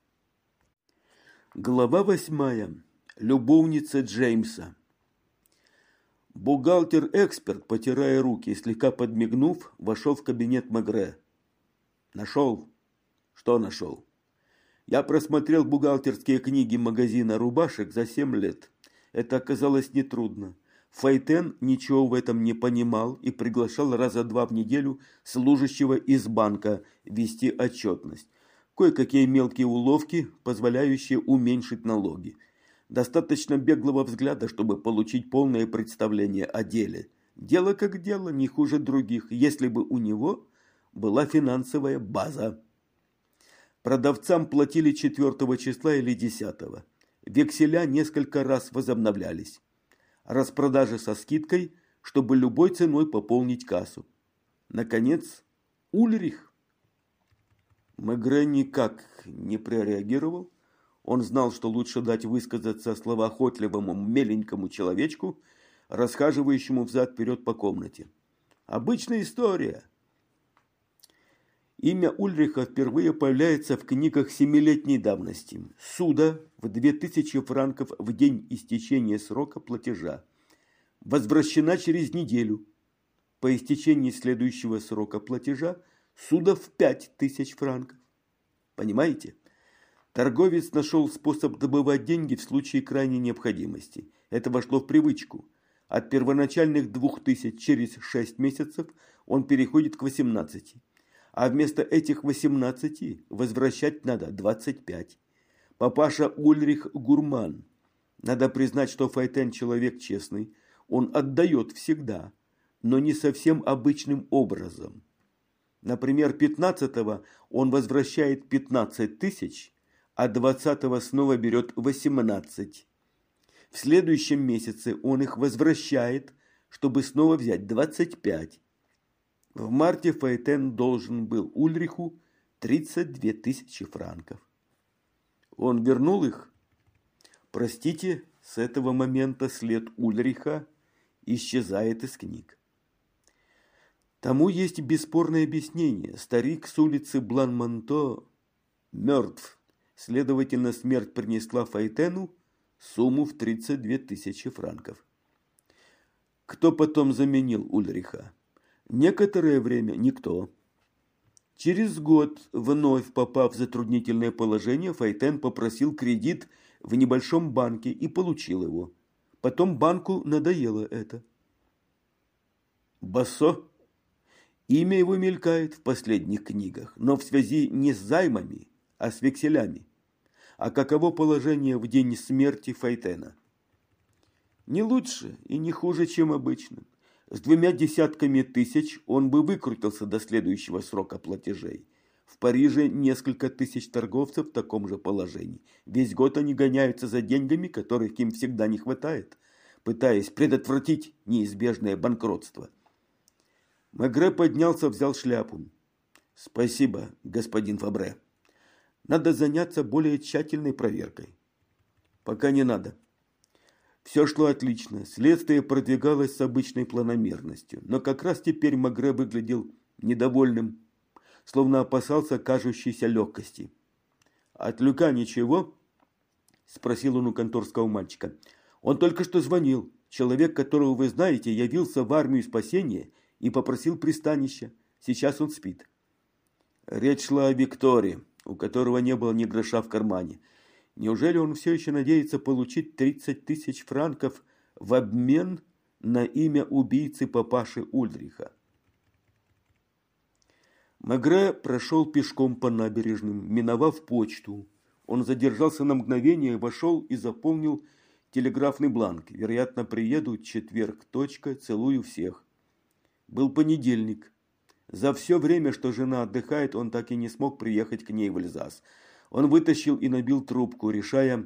Speaker 1: Глава восьмая. Любовница Джеймса. Бухгалтер-эксперт, потирая руки и слегка подмигнув, вошел в кабинет Мегре. Нашел? Что нашел? Я просмотрел бухгалтерские книги магазина рубашек за семь лет. Это оказалось нетрудно. Файтен ничего в этом не понимал и приглашал раза два в неделю служащего из банка вести отчетность. Кое-какие мелкие уловки, позволяющие уменьшить налоги. Достаточно беглого взгляда, чтобы получить полное представление о деле. Дело как дело, не хуже других, если бы у него была финансовая база. Продавцам платили четвёртого числа или десятого. Векселя несколько раз возобновлялись. Распродажи со скидкой, чтобы любой ценой пополнить кассу. Наконец, Ульрих. Мегре никак не прореагировал. Он знал, что лучше дать высказаться словоохотливому меленькому человечку, расхаживающему взад-вперед по комнате. Обычная история. Имя Ульриха впервые появляется в книгах семилетней давности. Суда в две тысячи франков в день истечения срока платежа. Возвращена через неделю. По истечении следующего срока платежа суда в пять тысяч франков. Понимаете? Торговец нашел способ добывать деньги в случае крайней необходимости. Это вошло в привычку. От первоначальных двух тысяч через шесть месяцев он переходит к восемнадцати. А вместо этих восемнадцати возвращать надо двадцать пять. Папаша Ульрих гурман. Надо признать, что Файтен человек честный. Он отдает всегда, но не совсем обычным образом. Например, пятнадцатого он возвращает пятнадцать тысяч, а двадцатого снова берет восемнадцать. В следующем месяце он их возвращает, чтобы снова взять двадцать пять. В марте Файтен должен был Ульриху тридцать две тысячи франков. Он вернул их? Простите, с этого момента след Ульриха исчезает из книг. Тому есть бесспорное объяснение. Старик с улицы Блан-Монто мертв. Следовательно, смерть принесла Файтену сумму в тридцать две тысячи франков. Кто потом заменил Ульриха? Некоторое время никто. Через год, вновь попав в затруднительное положение, Файтен попросил кредит в небольшом банке и получил его. Потом банку надоело это. Бассо? Имя его мелькает в последних книгах, но в связи не с займами, а с векселями. А каково положение в день смерти Файтена? Не лучше и не хуже, чем обычно. С двумя десятками тысяч он бы выкрутился до следующего срока платежей. В Париже несколько тысяч торговцев в таком же положении. Весь год они гоняются за деньгами, которых им всегда не хватает, пытаясь предотвратить неизбежное банкротство. Мегре поднялся, взял шляпу. Спасибо, господин Фабре. Надо заняться более тщательной проверкой. Пока не надо. Все шло отлично, следствие продвигалось с обычной планомерностью, но как раз теперь Мегре выглядел недовольным, словно опасался кажущейся легкости. «От Люка ничего?» – спросил он у конторского мальчика. «Он только что звонил. Человек, которого вы знаете, явился в армию спасения и попросил пристанища. Сейчас он спит». Речь шла о Викторе, у которого не было ни гроша в кармане. Неужели он все еще надеется получить тридцать тысяч франков в обмен на имя убийцы папаши Ульриха? Мегре прошел пешком по набережным, миновав почту. Он задержался на мгновение, вошел и заполнил телеграфный бланк. Вероятно, приеду, четверг, точка, целую всех. Был понедельник. За все время, что жена отдыхает, он так и не смог приехать к ней в Эльзас. Он вытащил и набил трубку, решая,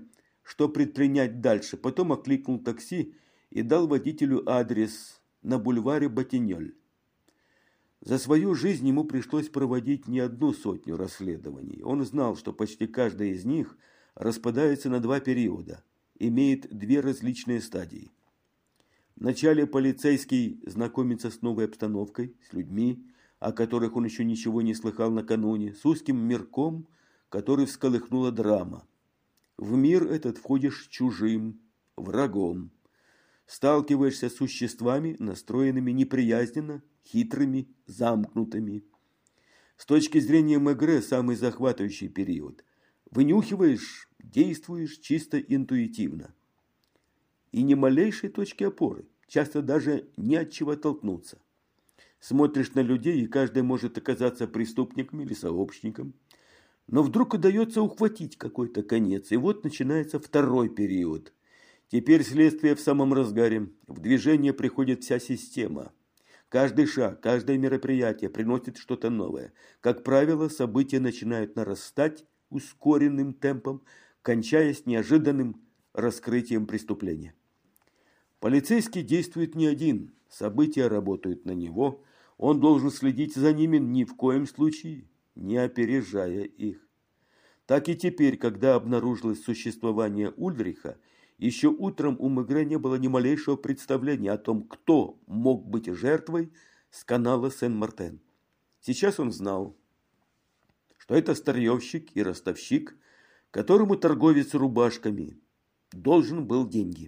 Speaker 1: что предпринять дальше. Потом окликнул такси и дал водителю адрес на бульваре Батиньоль. За свою жизнь ему пришлось проводить не одну сотню расследований. Он знал, что почти каждая из них распадается на два периода, имеет две различные стадии. Вначале полицейский знакомится с новой обстановкой, с людьми, о которых он еще ничего не слыхал накануне, с узким мирком, который всколыхнула драма. В мир этот входишь чужим, врагом. Сталкиваешься с существами, настроенными неприязненно, хитрыми, замкнутыми. С точки зрения Мегре самый захватывающий период. Вынюхиваешь, действуешь чисто интуитивно. И ни малейшей точки опоры, часто даже не от чего толкнуться. Смотришь на людей, и каждый может оказаться преступником или сообщником. Но вдруг удается ухватить какой-то конец, и вот начинается второй период. Теперь следствие в самом разгаре. В движение приходит вся система. Каждый шаг, каждое мероприятие приносит что-то новое. Как правило, события начинают нарастать ускоренным темпом, кончаясь неожиданным раскрытием преступления. Полицейский действует не один, события работают на него, он должен следить за ними ни в коем случае, не опережая их. Так и теперь, когда обнаружилось существование Ульриха, еще утром у Мегре не было ни малейшего представления о том, кто мог быть жертвой с канала Сен-Мартен. Сейчас он знал, что это старьевщик и ростовщик, которому торговец рубашками должен был деньги.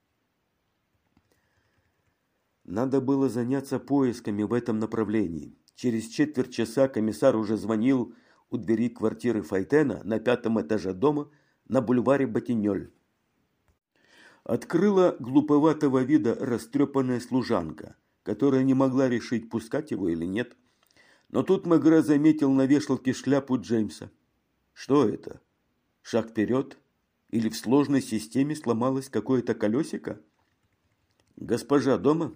Speaker 1: Надо было заняться поисками в этом направлении. Через четверть часа комиссар уже звонил у двери квартиры Файтена на пятом этаже дома на бульваре Батиньоль. Открыла глуповатого вида растрепанная служанка, которая не могла решить, пускать его или нет. Но тут Мегре заметил на вешалке шляпу Джеймса. Что это? Шаг вперед? Или в сложной системе сломалось какое-то колесико? Госпожа дома?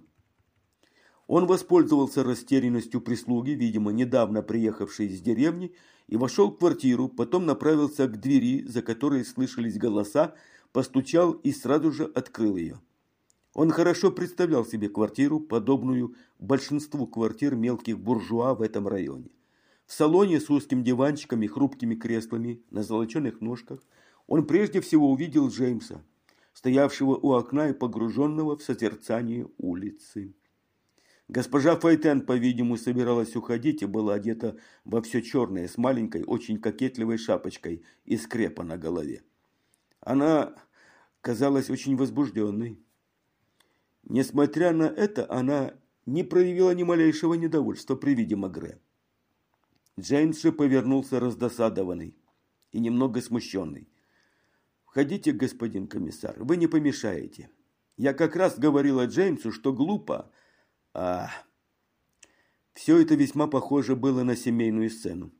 Speaker 1: Он воспользовался растерянностью прислуги, видимо, недавно приехавшей из деревни, и вошел в квартиру, потом направился к двери, за которой слышались голоса, постучал и сразу же открыл ее. Он хорошо представлял себе квартиру, подобную большинству квартир мелких буржуа в этом районе. В салоне с узким диванчиком и хрупкими креслами на золоченых ножках он прежде всего увидел Джеймса, стоявшего у окна и погруженного в созерцание улицы. Госпожа Файтен, по-видимому, собиралась уходить и была одета во все черное с маленькой, очень кокетливой шапочкой из крепа на голове. Она казалась очень возбужденной. Несмотря на это, она не проявила ни малейшего недовольства при виде Мегре. Джеймс же повернулся раздосадованный и немного смущенный. «Входите, господин комиссар, вы не помешаете. Я как раз говорила Джеймсу, что глупо. А все это весьма похоже было на семейную сцену».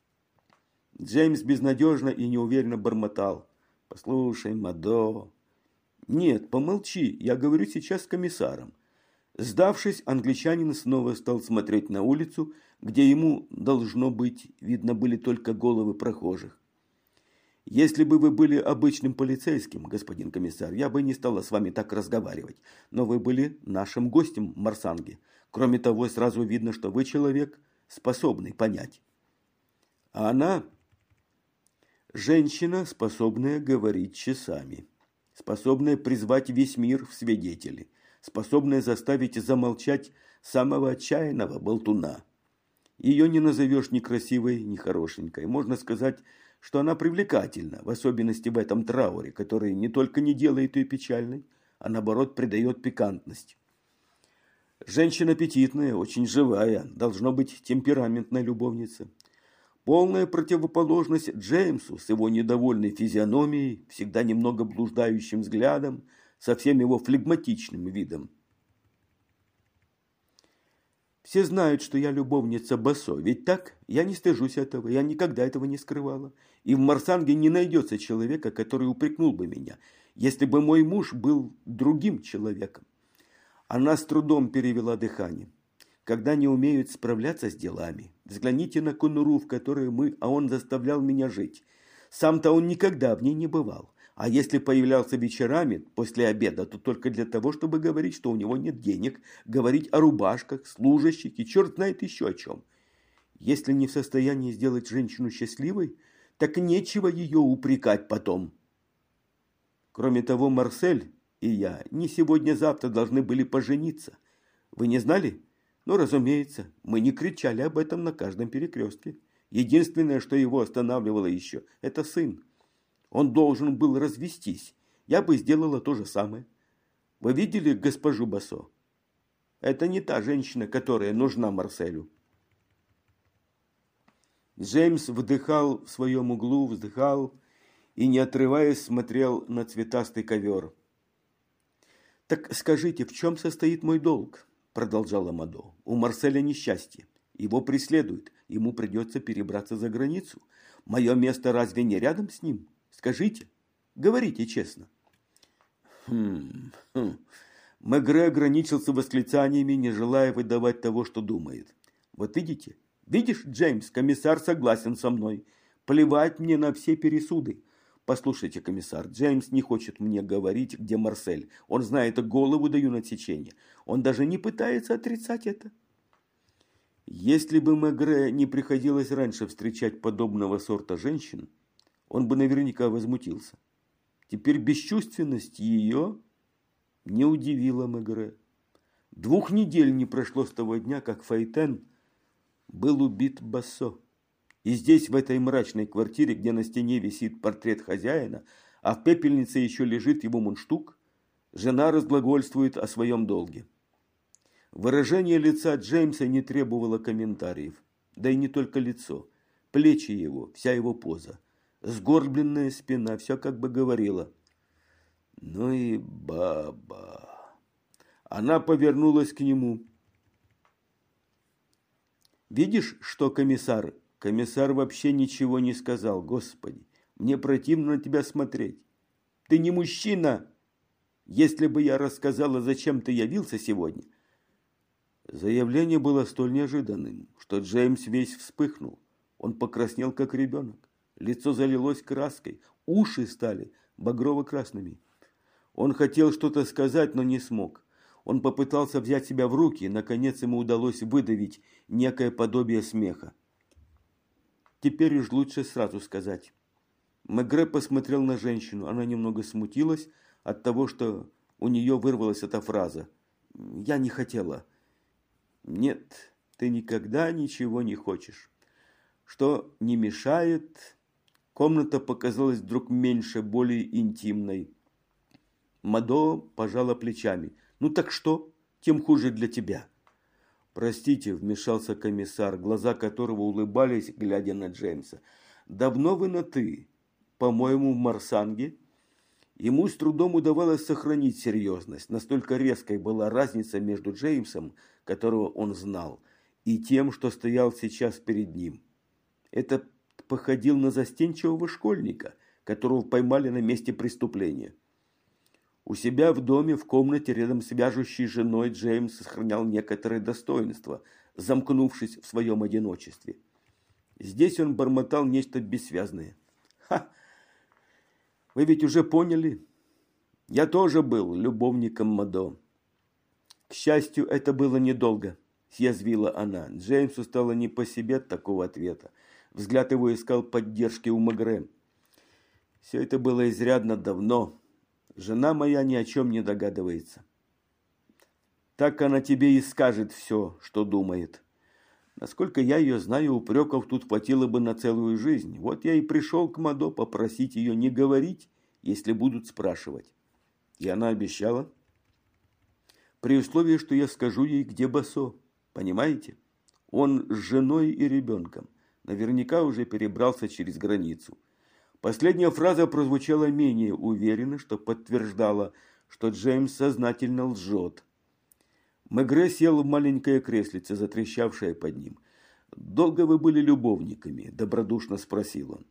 Speaker 1: Джеймс безнадежно и неуверенно бормотал. «Послушай, Мадо...» «Нет, помолчи, я говорю сейчас с комиссаром». Сдавшись, англичанин снова стал смотреть на улицу, где ему, должно быть, видно были только головы прохожих. «Если бы вы были обычным полицейским, господин комиссар, я бы не стала с вами так разговаривать, но вы были нашим гостем в Марсанге. Кроме того, сразу видно, что вы человек, способный понять». А она... женщина, способная говорить часами, способная призвать весь мир в свидетели, способная заставить замолчать самого отчаянного болтуна. Ее не назовешь ни красивой, ни хорошенькой. Можно сказать, что она привлекательна, в особенности в этом трауре, который не только не делает ее печальной, а наоборот придает пикантность. Женщина аппетитная, очень живая, должно быть темпераментная любовница. Полная противоположность Джеймсу с его недовольной физиономией, всегда немного блуждающим взглядом, со всем его флегматичным видом. Все знают, что я любовница Басо, ведь так? Я не стыжусь этого, я никогда этого не скрывала. И в Марсанге не найдется человека, который упрекнул бы меня, если бы мой муж был другим человеком. Она с трудом перевела дыхание. Когда не умеют справляться с делами, взгляните на конуру, в которой мы, а он заставлял меня жить. Сам-то он никогда в ней не бывал. А если появлялся вечерами после обеда, то только для того, чтобы говорить, что у него нет денег, говорить о рубашках, служащих и черт знает еще о чем. Если не в состоянии сделать женщину счастливой, так нечего ее упрекать потом. Кроме того, Марсель и я не сегодня-завтра должны были пожениться. Вы не знали? Ну, разумеется, мы не кричали об этом на каждом перекрестке. Единственное, что его останавливало еще, это сын. Он должен был развестись. Я бы сделала то же самое. Вы видели госпожу Бассо? Это не та женщина, которая нужна Марселю. Джеймс вдыхал в своем углу, вздыхал и, не отрываясь, смотрел на цветастый ковер. «Так скажите, в чем состоит мой долг?» – продолжала Мадо. «У Марселя несчастье. Его преследуют. Ему придется перебраться за границу. Мое место разве не рядом с ним? Скажите. Говорите честно». Хм, хм. Мегре ограничился восклицаниями, не желая выдавать того, что думает. «Вот видите? Видишь, Джеймс, комиссар согласен со мной. Плевать мне на все пересуды. Послушайте, комиссар, Джеймс не хочет мне говорить, где Марсель. Он знает, голову даю на отсечение. Он даже не пытается отрицать это». Если бы Мегре не приходилось раньше встречать подобного сорта женщин, он бы наверняка возмутился. Теперь бесчувственность ее не удивила Мегре. Двух недель не прошло с того дня, как Файтен был убит Бассо. И здесь, в этой мрачной квартире, где на стене висит портрет хозяина, а в пепельнице еще лежит его мундштук, жена разглагольствует о своем долге. Выражение лица Джеймса не требовало комментариев. Да и не только лицо. Плечи его, вся его поза. Сгорбленная спина, все как бы говорила: «Ну и баба». Она повернулась к нему. «Видишь, что комиссар?» Комиссар вообще ничего не сказал. «Господи, мне противно на тебя смотреть. Ты не мужчина. Если бы я рассказала, зачем ты явился сегодня». Заявление было столь неожиданным, что Джеймс весь вспыхнул. Он покраснел, как ребенок. Лицо залилось краской, уши стали багрово-красными. Он хотел что-то сказать, но не смог. Он попытался взять себя в руки, и, наконец, ему удалось выдавить некое подобие смеха. Теперь уж лучше сразу сказать. Мегре посмотрел на женщину. Она немного смутилась от того, что у нее вырвалась эта фраза. «Я не хотела». «Нет, ты никогда ничего не хочешь». Что не мешает. Комната показалась вдруг меньше, более интимной. Мадо пожала плечами. «Ну так что? Тем хуже для тебя». «Простите», – вмешался комиссар, глаза которого улыбались, глядя на Джеймса. «Давно вы на «ты»? По-моему, в Марсанге?» Ему с трудом удавалось сохранить серьезность. Настолько резкой была разница между Джеймсом, которого он знал, и тем, что стоял сейчас перед ним. Это походил на застенчивого школьника, которого поймали на месте преступления. У себя в доме, в комнате рядом с вяжущей женой, Джеймс сохранял некоторое достоинство, замкнувшись в своем одиночестве. Здесь он бормотал нечто бессвязное. «Ха! Вы ведь уже поняли? Я тоже был любовником Мадо». «К счастью, это было недолго», – съязвила она. Джеймсу стало не по себе от такого ответа. Взгляд его искал поддержки у Мегре. «Все это было изрядно давно. Жена моя ни о чем не догадывается. Так она тебе и скажет все, что думает. Насколько я ее знаю, упреков тут хватило бы на целую жизнь. Вот я и пришел к Мадо попросить ее не говорить, если будут спрашивать. И она обещала. При условии, что я скажу ей, где Бассо. Понимаете? Он с женой и ребенком. Наверняка уже перебрался через границу». Последняя фраза прозвучала менее уверенно, что подтверждала, что Джеймс сознательно лжет. Мегре сел в маленькое креслице, затрещавшее под ним. «Долго вы были любовниками?» – добродушно спросил он.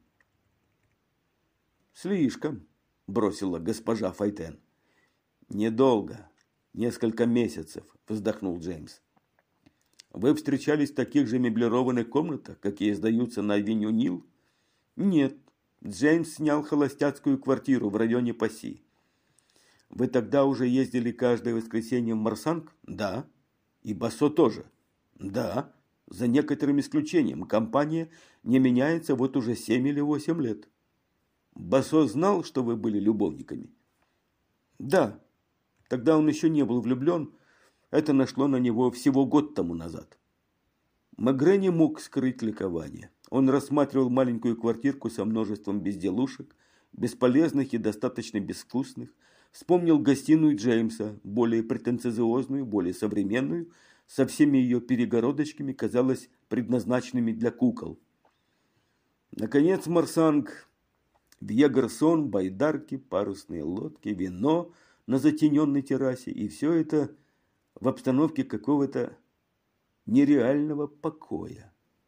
Speaker 1: «Слишком», – бросила госпожа Файтен. «Недолго. Несколько месяцев», – вздохнул Джеймс. «Вы встречались в таких же меблированных комнатах, какие сдаются на авеню Нил?» «Нет. Джеймс снял холостяцкую квартиру в районе Пасси. Вы тогда уже ездили каждое воскресенье в Марсанг? Да. И Басо тоже? Да. За некоторым исключением. Компания не меняется вот уже семь или восемь лет. Басо знал, что вы были любовниками? Да. Тогда он еще не был влюблен. Это нашло на него всего год тому назад. Мегре не мог скрыть ликование. Он рассматривал маленькую квартирку со множеством безделушек, бесполезных и достаточно безвкусных. Вспомнил гостиную Джеймса, более претенциозную, более современную, со всеми ее перегородочками, казалось, предназначенными для кукол. Наконец Марсанг, Вье-Гарсон, байдарки, парусные лодки, вино на затененной террасе. И все это в обстановке какого-то нереального покоя.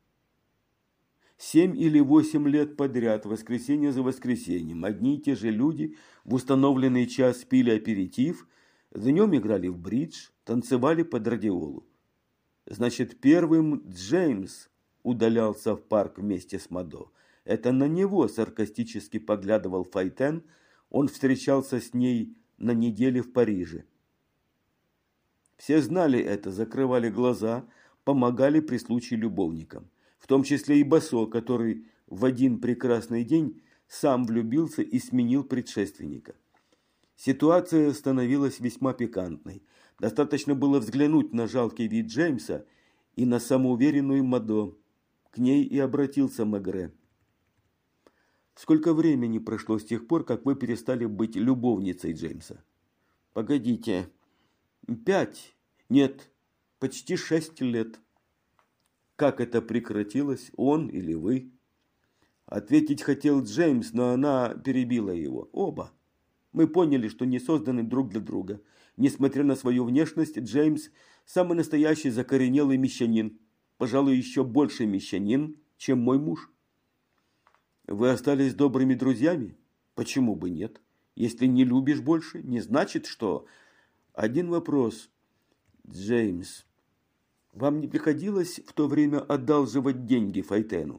Speaker 1: Семь или восемь лет подряд, воскресенье за воскресеньем, одни и те же люди в установленный час пили аперитив, днем играли в бридж, танцевали под радиолу. Значит, первым Джеймс удалялся в парк вместе с Мадо. Это на него саркастически поглядывал Файтен. Он встречался с ней на неделе в Париже. Все знали это, закрывали глаза, помогали при случае любовникам. В том числе и Басо, который в один прекрасный день сам влюбился и сменил предшественника. Ситуация становилась весьма пикантной. Достаточно было взглянуть на жалкий вид Джеймса и на самоуверенную Мадо. К ней и обратился Мегре. Сколько времени прошло с тех пор, как вы перестали быть любовницей Джеймса? Погодите. Пять? Нет, почти шесть лет. Как это прекратилось, он или вы? Ответить хотел Джеймс, но она перебила его. Оба. Мы поняли, что не созданы друг для друга. Несмотря на свою внешность, Джеймс самый настоящий закоренелый мещанин. Пожалуй, еще больше мещанин, чем мой муж. Вы остались добрыми друзьями? Почему бы нет? Если не любишь больше, не значит, что... Один вопрос. Джеймс, вам не приходилось в то время одалживать деньги Файтену?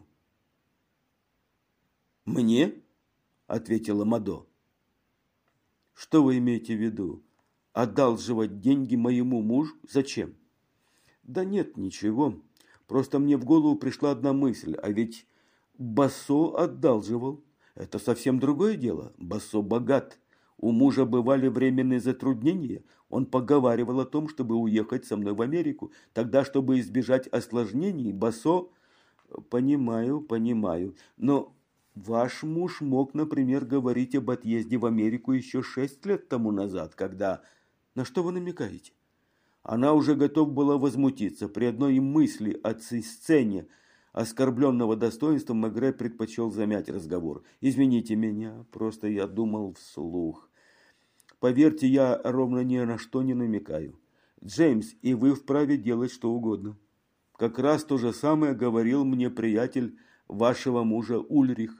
Speaker 1: Мне? Ответила Мадо. Что вы имеете в виду? Одалживать деньги моему мужу? Зачем? Да нет, ничего. Просто мне в голову пришла одна мысль. А ведь Басо одалживал. Это совсем другое дело. Басо богат. У мужа бывали временные затруднения. Он поговаривал о том, чтобы уехать со мной в Америку. Тогда, чтобы избежать осложнений, Басо... Понимаю, понимаю. Но ваш муж мог, например, говорить об отъезде в Америку еще шесть лет тому назад, когда... На что вы намекаете? Она уже готова была возмутиться. При одной мысли о сцене оскорбленного достоинства Мегре предпочел замять разговор. «Извините меня, просто я думал вслух. Поверьте, я ровно ни на что не намекаю. Джеймс, и вы вправе делать что угодно. Как раз то же самое говорил мне приятель вашего мужа Ульрих».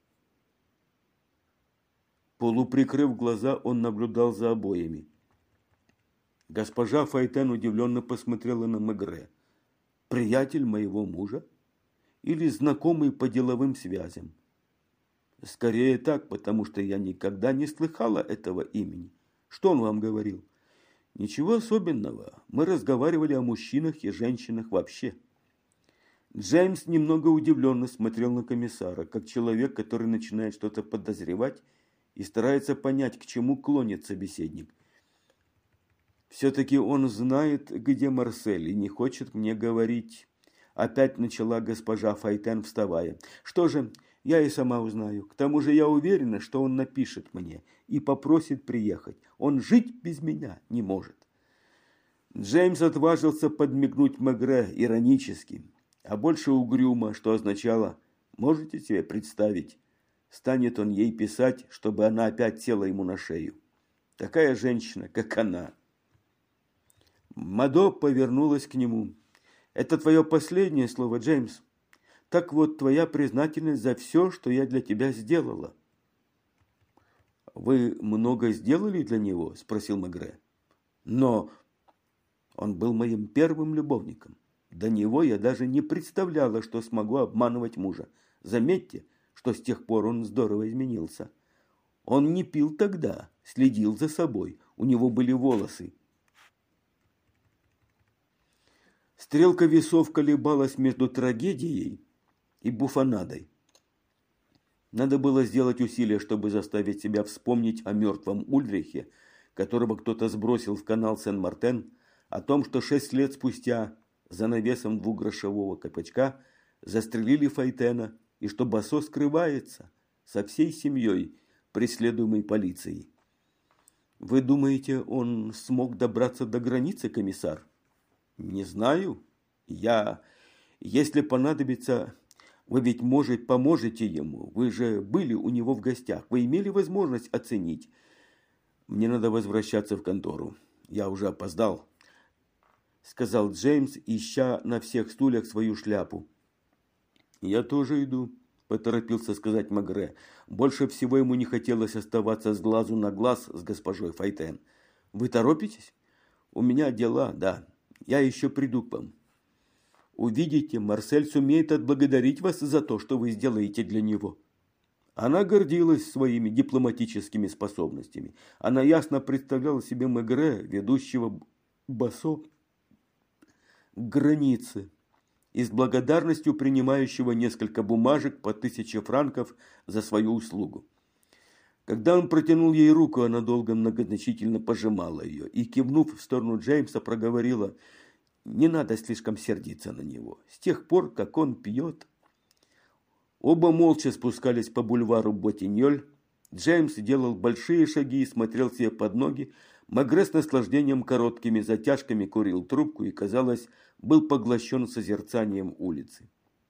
Speaker 1: Полуприкрыв глаза, он наблюдал за обоями. Госпожа Файтен удивленно посмотрела на Мегре. «Приятель моего мужа? Или знакомый по деловым связям?» «Скорее так, потому что я никогда не слыхала этого имени. Что он вам говорил?» «Ничего особенного. Мы разговаривали о мужчинах и женщинах вообще». Джеймс немного удивленно смотрел на комиссара, как человек, который начинает что-то подозревать и старается понять, к чему клонит собеседник. «Все-таки он знает, где Марсель, и не хочет мне говорить». Опять начала госпожа Файтен, вставая. «Что же, я и сама узнаю. К тому же я уверена, что он напишет мне и попросит приехать. Он жить без меня не может». Джеймс отважился подмигнуть Мегре иронически, а больше угрюмо, что означало «можете себе представить». Станет он ей писать, чтобы она опять села ему на шею. Такая женщина, как она. Мадо повернулась к нему. «Это твое последнее слово, Джеймс? Так вот, твоя признательность за все, что я для тебя сделала». «Вы много сделали для него?» – спросил Мегре. «Но он был моим первым любовником. До него я даже не представляла, что смогу обманывать мужа. Заметьте, что с тех пор он здорово изменился. Он не пил тогда, следил за собой, у него были волосы. Стрелка весов колебалась между трагедией и буфонадой. Надо было сделать усилие, чтобы заставить себя вспомнить о мертвом Ульрихе, которого кто-то сбросил в канал Сен-Мартен, о том, что шесть лет спустя за навесом двухгрошового кабачка застрелили Файтена, и что Басо скрывается со всей семьей, преследуемой полицией. Вы думаете, он смог добраться до границы, комиссар? Не знаю. Я, если понадобится, вы ведь, может, поможете ему. Вы же были у него в гостях. Вы имели возможность оценить. Мне надо возвращаться в контору. Я уже опоздал, сказал Джеймс, ища на всех стульях свою шляпу. Я тоже иду, поторопился сказать Мегре. Больше всего ему не хотелось оставаться с глазу на глаз с госпожой Файтен. Вы торопитесь? У меня дела, да. Я еще приду к вам. Увидите, Марсель сумеет отблагодарить вас за то, что вы сделаете для него. Она гордилась своими дипломатическими способностями. Она ясно представляла себе Мегре, ведущего Басо к границе, и с благодарностью принимающего несколько бумажек по тысяче франков за свою услугу. Когда он протянул ей руку, она долго многозначительно пожимала ее и, кивнув в сторону Джеймса, проговорила: «Не надо слишком сердиться на него. С тех пор, как он пьет...» Оба молча спускались по бульвару Ботиньоль. Джеймс делал большие шаги и смотрел себе под ноги. Мегре с наслаждением короткими затяжками курил трубку и, казалось, был поглощен созерцанием улицы.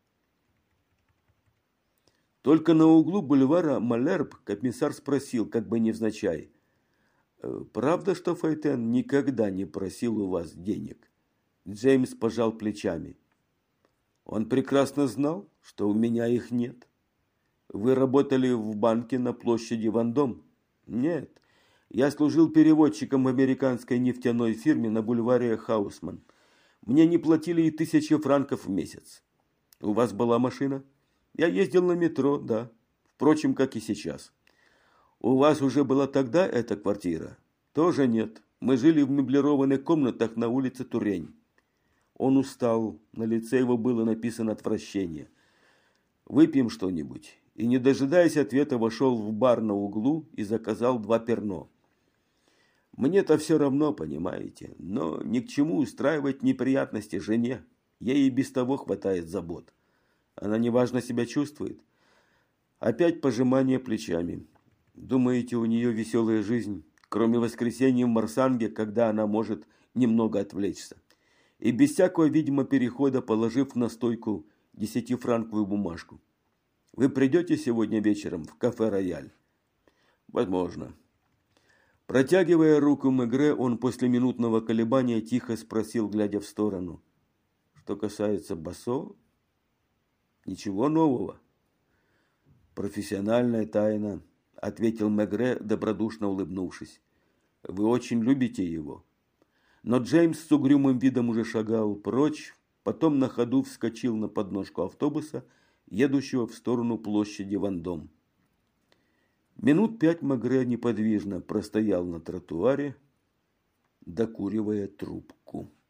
Speaker 1: Только на углу бульвара Малерб комиссар спросил, как бы невзначай: «Правда, что Файтен никогда не просил у вас денег?» Джеймс пожал плечами. «Он прекрасно знал, что у меня их нет. Вы работали в банке на площади Вандом?» «Нет. Я служил переводчиком в американской нефтяной фирме на бульваре Хаусман. Мне не платили и тысячи франков в месяц. У вас была машина?» «Я ездил на метро, да. Впрочем, как и сейчас». «У вас уже была тогда эта квартира?» «Тоже нет. Мы жили в меблированных комнатах на улице Турень». Он устал, на лице его было написано отвращение. «Выпьем что-нибудь». И, не дожидаясь ответа, вошел в бар на углу и заказал два перно. «Мне-то все равно, понимаете, но ни к чему устраивать неприятности жене. Ей и без того хватает забот. Она неважно себя чувствует». Опять пожимание плечами. «Думаете, у нее веселая жизнь, кроме воскресенья в Марсанге, когда она может немного отвлечься?» И без всякого, видимо, перехода, положив на стойку десятифранковую бумажку. «Вы придете сегодня вечером в кафе «Рояль»?» «Возможно». Протягивая руку Мегре, он после минутного колебания тихо спросил, глядя в сторону: «Что касается Басо, ничего нового?» «Профессиональная тайна», — ответил Мегре, добродушно улыбнувшись. «Вы очень любите его». Но Джеймс с угрюмым видом уже шагал прочь, потом на ходу вскочил на подножку автобуса, едущего в сторону площади Вандом. Минут пять Мегре неподвижно простоял на тротуаре, докуривая трубку.